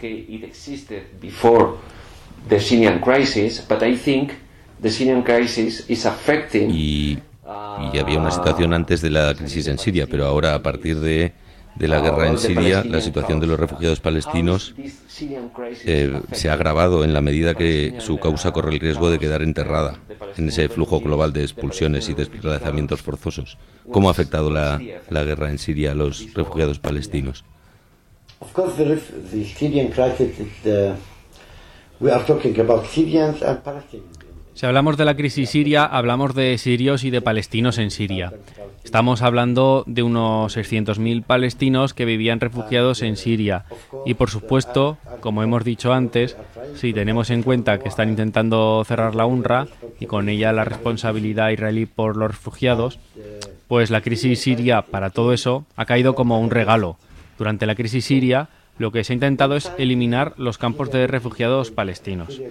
The Syrian crisis, but I think the Syrian crisis is affecting. Y, y había una situación antes de la crisis en Siria, pero ahora a partir de, de la guerra en Siria, la situación de los refugiados palestinos eh, se ha agravado en la medida que su causa corre el riesgo de quedar enterrada en ese flujo global de expulsiones y desplazamientos forzosos. ¿Cómo ha afectado la, la guerra en Siria a los refugiados palestinos? Of course, the, the Syrian crisis is the We are talking about Syrians and Palestinians. Si hablamos de la crisis siria, hablamos de sirios y de palestinos en Siria. Estamos hablando de unos seiscientos mil palestinos que vivían refugiados en Siria. Y por supuesto, como hemos dicho antes, si tenemos en cuenta que están intentando cerrar la UNRWA y con ella la responsabilidad israelí por los refugiados, pues la crisis siria para todo eso ha caído como un regalo. Durante la crisis siria, lo que se ha intentado es eliminar los campos de refugiados palestinos.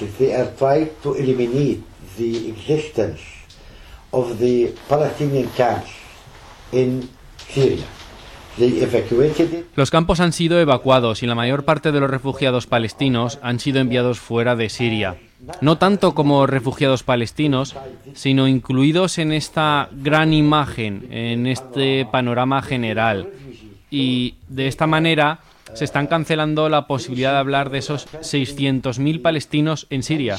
Los campos han sido evacuados y la mayor parte de los refugiados palestinos han sido enviados fuera de Siria. No tanto como refugiados palestinos, sino incluidos en esta gran imagen, en este panorama general. Y de esta manera se están cancelando la posibilidad de hablar de esos seiscientos mil palestinos en Siria.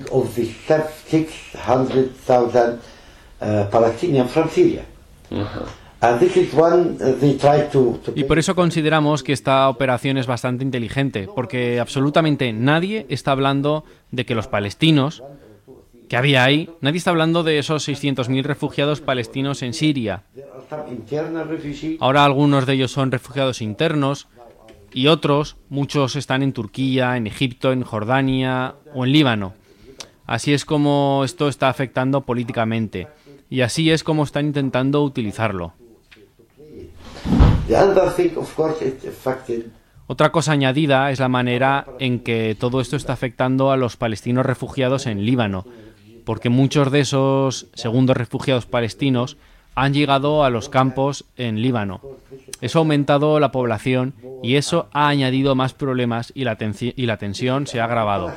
Y por eso consideramos que esta operación es bastante inteligente, porque absolutamente nadie está hablando de que los palestinos que había ahí, nadie está hablando de esos seiscientos mil refugiados palestinos en Siria. Ahora algunos de ellos son refugiados internos, y otros, muchos están en Turquía, en Egipto, en Jordania o en Líbano. Así es como esto está afectando políticamente y así es como están intentando utilizarlo. Otra cosa añadida es la manera en que todo esto está afectando a los palestinos refugiados en Líbano, porque muchos de esos segundos refugiados palestinos han llegado a los campos en Líbano. Eso ha aumentado la población y eso ha añadido más problemas y la, tensi- y la tensión se ha agravado.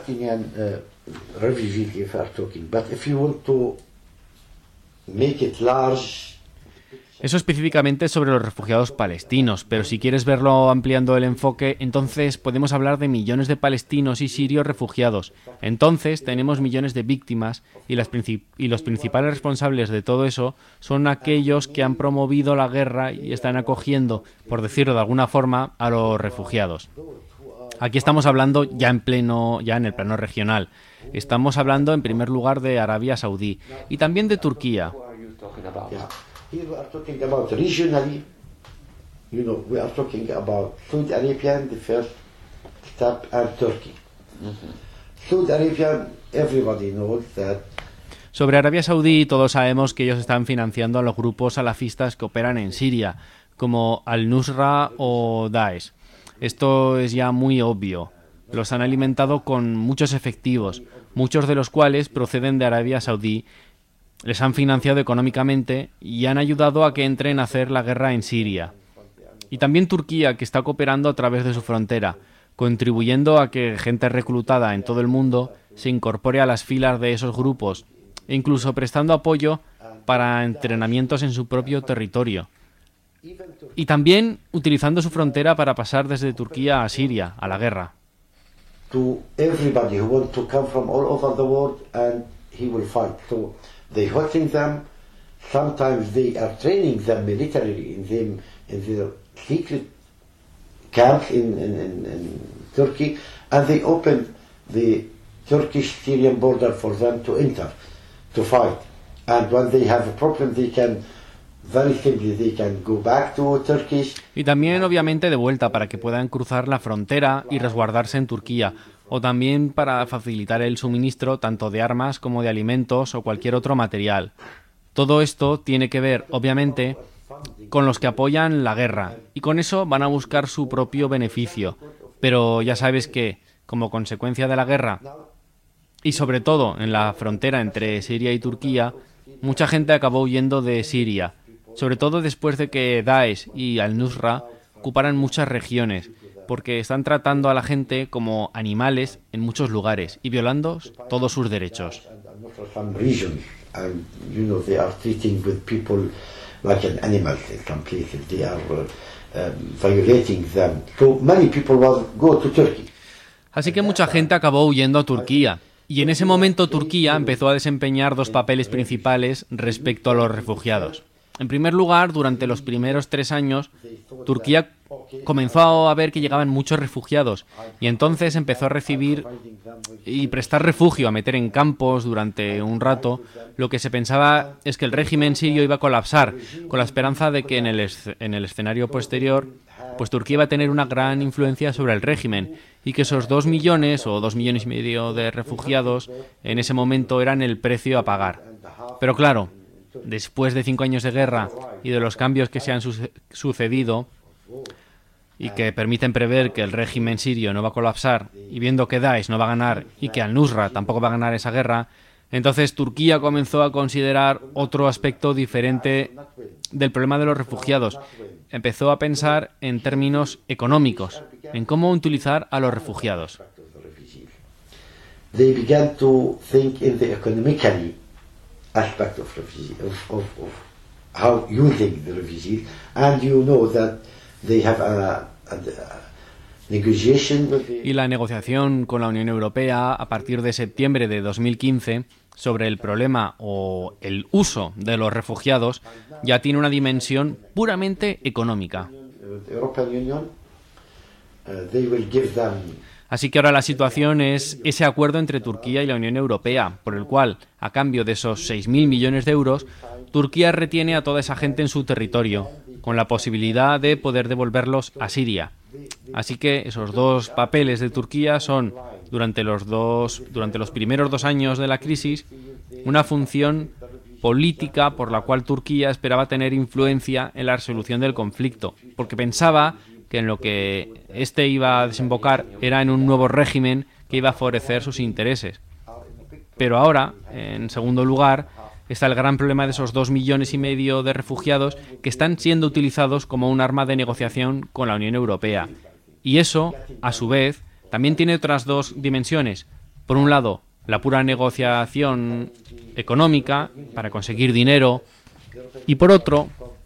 Eso específicamente sobre los refugiados palestinos, pero si quieres verlo ampliando el enfoque, entonces podemos hablar de millones de palestinos y sirios refugiados. Entonces tenemos millones de víctimas y, las princip- y los principales responsables de todo eso son aquellos que han promovido la guerra y están acogiendo, por decirlo de alguna forma, a los refugiados. Aquí estamos hablando ya en pleno, ya en el plano regional. Estamos hablando en primer lugar de Arabia Saudí y también de Turquía. Here we are talking about regionally, you know, we are talking about Saudi Arabia in the first step and Turkey. Mm-hmm. Saudi Arabia, everybody knows that. Sobre Arabia Saudí, todos sabemos que ellos están financiando a los grupos salafistas que operan en Siria, como Al-Nusra o Daesh. Esto es ya muy obvio. Los han alimentado con muchos efectivos, muchos de los cuales proceden de Arabia Saudí. Les han financiado económicamente y han ayudado a que entren a hacer la guerra en Siria. Y también Turquía, que está cooperando a través de su frontera, contribuyendo a que gente reclutada en todo el mundo se incorpore a las filas de esos grupos, e incluso prestando apoyo para entrenamientos en su propio territorio. Y también utilizando su frontera para pasar desde Turquía a Siria, a la guerra. To everybody who wants to come from all over the world, and he will fight. So they hosting them. Sometimes they are training them militarily in them in their secret camps in, in, in, in Turkey, and they open the Turkish-Syrian border for them to enter, to fight. And when they have a problem, they can very simply they can go back to Turkish. Y también, obviamente, de vuelta para que puedan cruzar la frontera y resguardarse en Turquía, o también para facilitar el suministro tanto de armas como de alimentos o cualquier otro material. Todo esto tiene que ver, obviamente, con los que apoyan la guerra, y con eso van a buscar su propio beneficio. Pero ya sabes que, como consecuencia de la guerra, y sobre todo en la frontera entre Siria y Turquía, mucha gente acabó huyendo de Siria, sobre todo después de que Daesh y Al-Nusra ocuparan muchas regiones, porque están tratando a la gente como animales en muchos lugares y violando todos sus derechos. Así que mucha gente acabó huyendo a Turquía. Y en ese momento Turquía empezó a desempeñar dos papeles principales respecto a los refugiados. En primer lugar, durante los primeros tres años, Turquía comenzó a ver que llegaban muchos refugiados y entonces empezó a recibir y prestar refugio, a meter en campos durante un rato. Lo que se pensaba es que el régimen sirio iba a colapsar, con la esperanza de que en el, en el escenario posterior, pues Turquía iba a tener una gran influencia sobre el régimen y que esos dos millones o dos millones y medio de refugiados en ese momento eran el precio a pagar. Pero claro, después de cinco años de guerra y de los cambios que se han su sucedido y que permiten prever que el régimen sirio no va a colapsar, y viendo que Daesh no va a ganar y que Al-Nusra tampoco va a ganar esa guerra, entonces Turquía comenzó a considerar otro aspecto diferente del problema de los refugiados. Empezó a pensar en términos económicos, en cómo utilizar a los refugiados. They began to think in the economically aspect of refugees, of, of, of how using the refugees, and you know that they have a, a, a negotiation with the... Y la negociación con la Unión Europea a partir de septiembre de dos mil quince sobre el problema o el uso de los refugiados ya tiene una dimensión puramente económica. Así que ahora la situación es ese acuerdo entre Turquía y la Unión Europea, por el cual, a cambio de esos seis mil millones de euros, Turquía retiene a toda esa gente en su territorio, con la posibilidad de poder devolverlos a Siria. Así que esos dos papeles de Turquía son, durante los, dos, durante los primeros dos años de la crisis, una función política por la cual Turquía esperaba tener influencia en la resolución del conflicto, porque pensaba que en lo que este iba a desembocar era en un nuevo régimen que iba a favorecer sus intereses. Pero ahora, en segundo lugar, está el gran problema de esos dos millones y medio de refugiados que están siendo utilizados como un arma de negociación con la Unión Europea. Y eso, a su vez, también tiene otras dos dimensiones. Por un lado, la pura negociación económica para conseguir dinero, y por otro,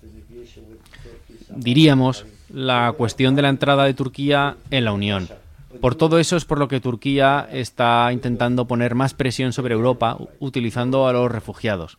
diríamos, la cuestión de la entrada de Turquía en la Unión. Por todo eso es por lo que Turquía está intentando poner más presión sobre Europa utilizando a los refugiados.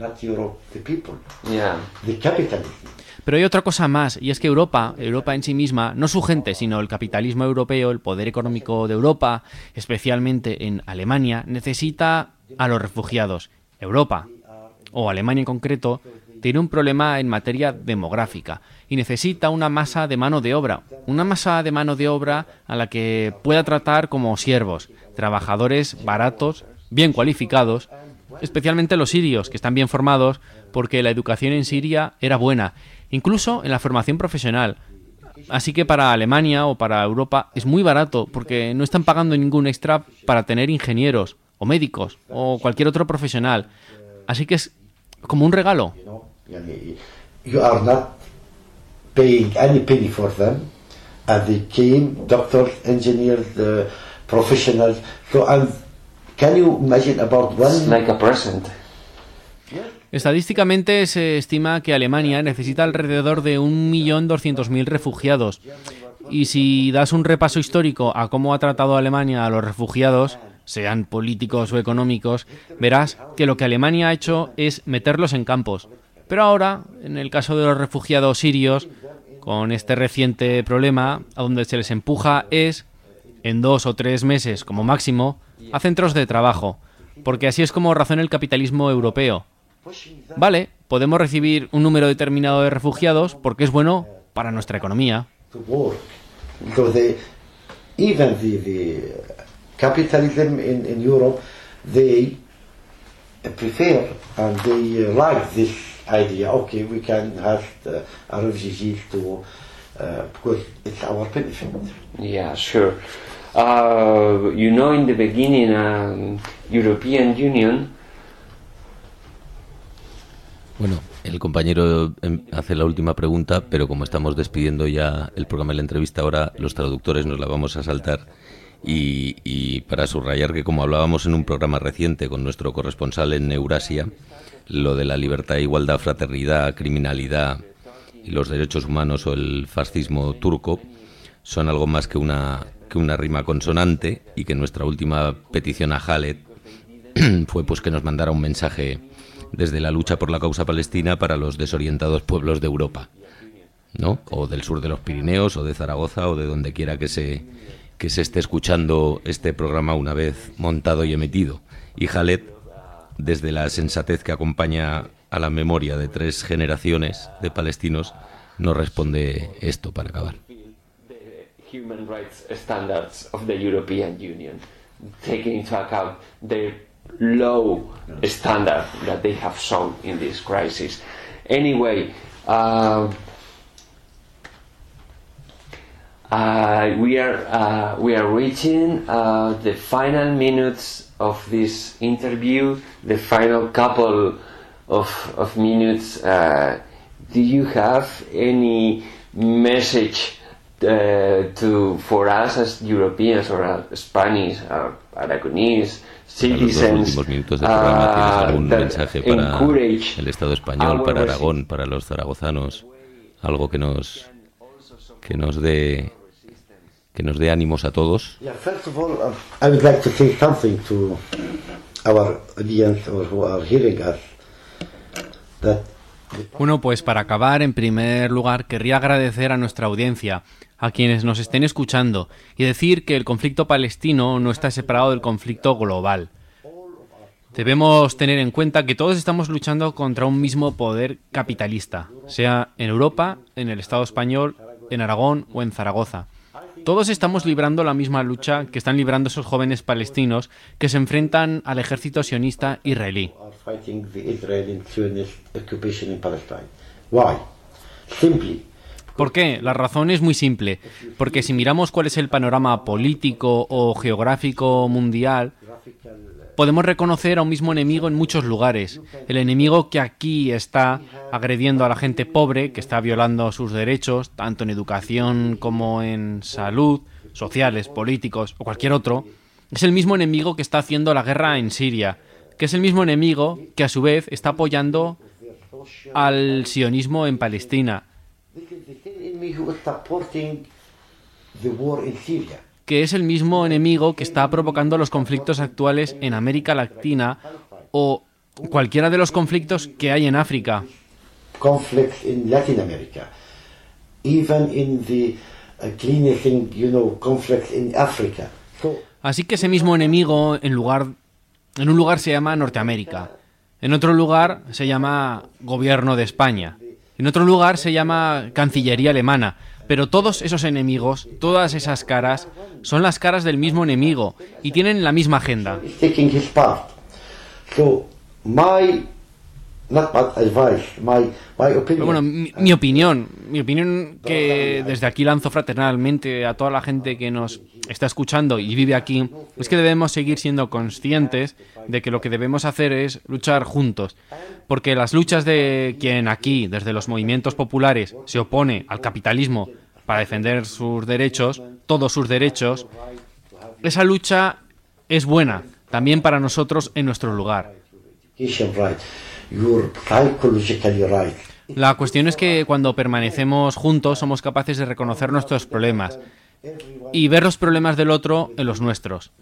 Pero hay otra cosa más, y es que Europa, Europa en sí misma, no su gente, sino el capitalismo europeo, el poder económico de Europa, especialmente en Alemania, necesita a los refugiados. Europa, o Alemania en concreto, tiene un problema en materia demográfica y necesita una masa de mano de obra, una masa de mano de obra a la que pueda tratar como siervos, trabajadores baratos, bien cualificados, especialmente los sirios, que están bien formados porque la educación en Siria era buena, incluso en la formación profesional. Así que para Alemania o para Europa es muy barato porque no están pagando ningún extra para tener ingenieros o médicos o cualquier otro profesional. Así que es como un regalo. You are not paying any penny for them, and they came, doctors, engineers, uh, professionals. So, um, can you imagine about one? It's like a present. Estadísticamente se estima que Alemania necesita alrededor de un millón doscientos mil refugiados. Y si das un repaso histórico a cómo ha tratado Alemania a los refugiados, sean políticos o económicos, verás que lo que Alemania ha hecho es meterlos en campos. Pero ahora, en el caso de los refugiados sirios, con este reciente problema, a donde se les empuja es, en dos o tres meses como máximo, a centros de trabajo, porque así es como razona el capitalismo europeo. Vale, podemos recibir un número determinado de refugiados porque es bueno para nuestra economía. Even the, the capitalism in, in Europe, they prefer and they like this idea. Okay, we can have the refugees to uh, because it's our benefit. Yeah, sure. Uh, you know, in the beginning, um, European Union. Bueno, el compañero hace la última pregunta, pero como estamos despidiendo ya el programa de la entrevista, ahora los traductores nos la vamos a saltar. Y, y para subrayar que, como hablábamos en un programa reciente con nuestro corresponsal en Eurasia, lo de la libertad, igualdad, fraternidad, criminalidad y los derechos humanos o el fascismo turco son algo más que una, que una rima consonante, y que nuestra última petición a Khaled fue pues que nos mandara un mensaje desde la lucha por la causa palestina para los desorientados pueblos de Europa, ¿no? O del sur de los Pirineos, o de Zaragoza, o de donde quiera que se, que se esté escuchando este programa una vez montado y emitido. Y Khaled, desde la sensatez que acompaña a la memoria de tres generaciones de palestinos, nos responde esto para acabar. Human rights standards of the European Union, taking into account the low standard that they have shown in this crisis. Anyway, uh, uh, we are uh, we are reaching uh, the final minutes of this interview, the final couple of of minutes. Uh, do you have any message uh, to for us as Europeans or uh, Spanish or Aragonese citizens? En los dos últimos minutos del programa, ¿tienes algún mensaje para el Estado español, para Aragón, para los zaragozanos? Algo que nos que nos dé que nos dé ánimos a todos. Yeah, first of all, uh, I would like to say something to our audience or who are hearing us. That Bueno, pues para acabar, en primer lugar, querría agradecer a nuestra audiencia, a quienes nos estén escuchando, y decir que el conflicto palestino no está separado del conflicto global. Debemos tener en cuenta que todos estamos luchando contra un mismo poder capitalista, sea en Europa, en el Estado español, en Aragón o en Zaragoza. Todos estamos librando la misma lucha que están librando esos jóvenes palestinos que se enfrentan al ejército sionista israelí. ¿Por qué? La razón es muy simple. Porque si miramos cuál es el panorama político o geográfico mundial, podemos reconocer a un mismo enemigo en muchos lugares. El enemigo que aquí está agrediendo a la gente pobre, que está violando sus derechos, tanto en educación como en salud, sociales, políticos o cualquier otro, es el mismo enemigo que está haciendo la guerra en Siria, que es el mismo enemigo que a su vez está apoyando al sionismo en Palestina, que es el mismo enemigo que está provocando los conflictos actuales en América Latina o cualquiera de los conflictos que hay en África. Conflicts in Latin America, even in the uh, cleaning, you know, conflicts in Africa. So, Así que ese mismo enemigo en lugar en un lugar se llama Norteamérica, en otro lugar se llama Gobierno de España, en otro lugar se llama Cancillería Alemana. Pero todos esos enemigos, todas esas caras, son las caras del mismo enemigo y tienen la misma agenda. So my not bad advice, my, my opinion. Bueno, mi, mi opinión, mi opinión que desde aquí lanzo fraternalmente a toda la gente que nos está escuchando y vive aquí, es que debemos seguir siendo conscientes de que lo que debemos hacer es luchar juntos, porque las luchas de quien aquí, desde los movimientos populares, se opone al capitalismo para defender sus derechos, todos sus derechos, esa lucha es buena, también para nosotros en nuestro lugar. La cuestión es que cuando permanecemos juntos somos capaces de reconocer nuestros problemas y ver los problemas del otro en los nuestros.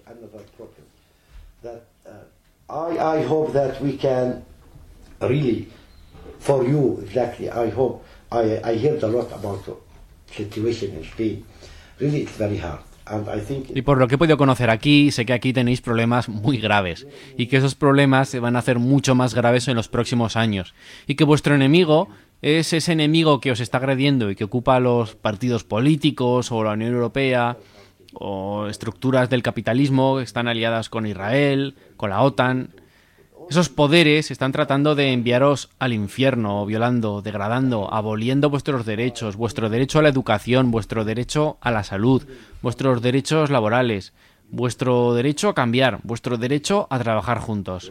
I, I hope that we can really, for you exactly, I hope, I, I heard a lot about the situation in Spain. Really, it's very hard. And I think y por lo que he podido conocer aquí, sé que aquí tenéis problemas muy graves y que esos problemas se van a hacer mucho más graves en los próximos años y que vuestro enemigo es ese enemigo que os está agrediendo y que ocupa los partidos políticos o la Unión Europea o estructuras del capitalismo que están aliadas con Israel, con la OTAN. Esos poderes están tratando de enviaros al infierno, violando, degradando, aboliendo vuestros derechos, vuestro derecho a la educación, vuestro derecho a la salud, vuestros derechos laborales, vuestro derecho a cambiar, vuestro derecho a trabajar juntos.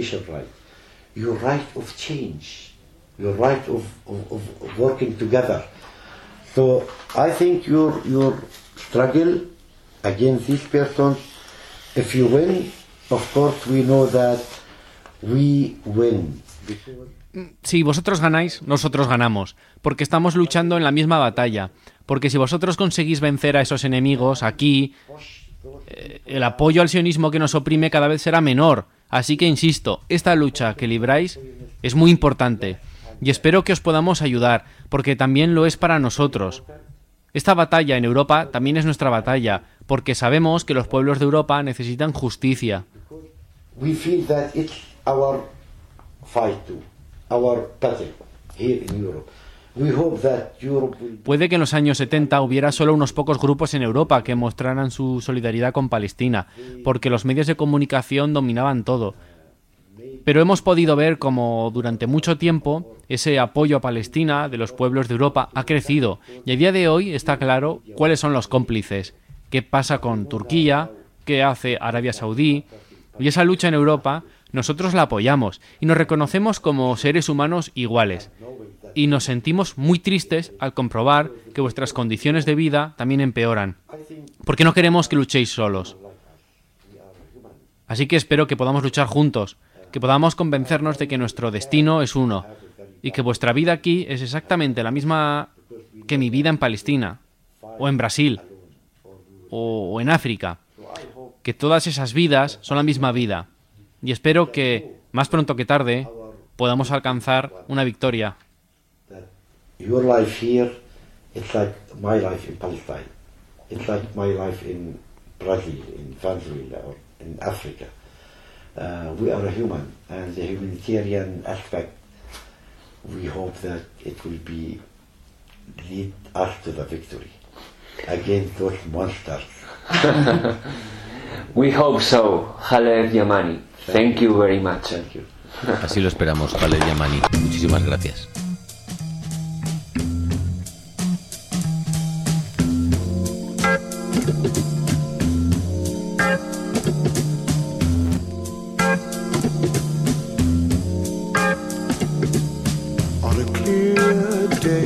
your right of change, your right of, of, of working together. So I think your your struggle against these persons, if you win, of course we know that we win. Si vosotros ganáis, nosotros ganamos, porque estamos luchando en la misma batalla, porque si vosotros conseguís vencer a esos enemigos aquí, eh, el apoyo al sionismo que nos oprime cada vez será menor. Así que insisto, esta lucha que libráis es muy importante y espero que os podamos ayudar, porque también lo es para nosotros. Esta batalla en Europa también es nuestra batalla, porque sabemos que los pueblos de Europa necesitan justicia. We feel that it's our fight too, our battle here in Europe. We hope that Europe will... Puede que en los años setenta hubiera solo unos pocos grupos en Europa que mostraran su solidaridad con Palestina, porque los medios de comunicación dominaban todo. Pero hemos podido ver cómo durante mucho tiempo ese apoyo a Palestina de los pueblos de Europa ha crecido, y a día de hoy está claro cuáles son los cómplices, qué pasa con Turquía, qué hace Arabia Saudí, y esa lucha en Europa nosotros la apoyamos y nos reconocemos como seres humanos iguales. Y nos sentimos muy tristes al comprobar que vuestras condiciones de vida también empeoran, porque no queremos que luchéis solos. Así que espero que podamos luchar juntos, que podamos convencernos de que nuestro destino es uno, y que vuestra vida aquí es exactamente la misma que mi vida en Palestina, o en Brasil, o, o en África, que todas esas vidas son la misma vida, y espero que, más pronto que tarde, podamos alcanzar una victoria. Your life here, it's like my life in Palestine. It's like my life in Brazil, in Venezuela, or in Africa. Uh, we are a human, and the humanitarian aspect, we hope that it will be lead us to the victory against those monsters. We hope so, Khaled Yamani. Thank you very much. Thank you. Así lo esperamos, Khaled Yamani. Muchísimas gracias. On a clear day,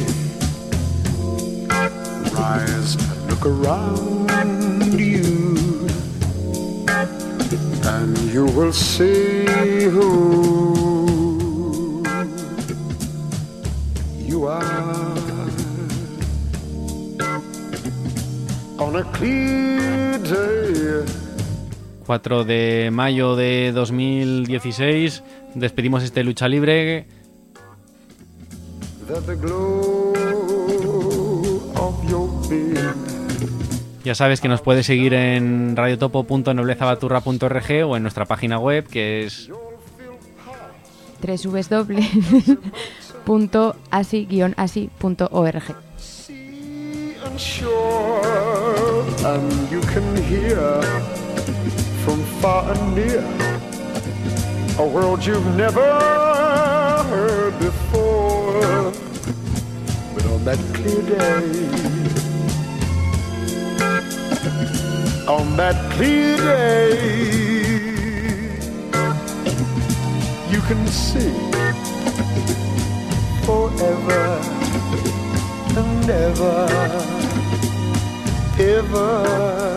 rise and look around you, and you will see who you are. On a clear day. cuatro de mayo de dos mil dieciséis, despedimos este Lucha Libre. Ya sabes que nos puedes seguir en radiotopo punto noblezabaturra punto org o en nuestra página web, que es doble u doble u doble u punto asi guion asi punto org. And you can hear from far and near a world you've never heard before. But on that clear day, on that clear day, you can see forever and ever, ever.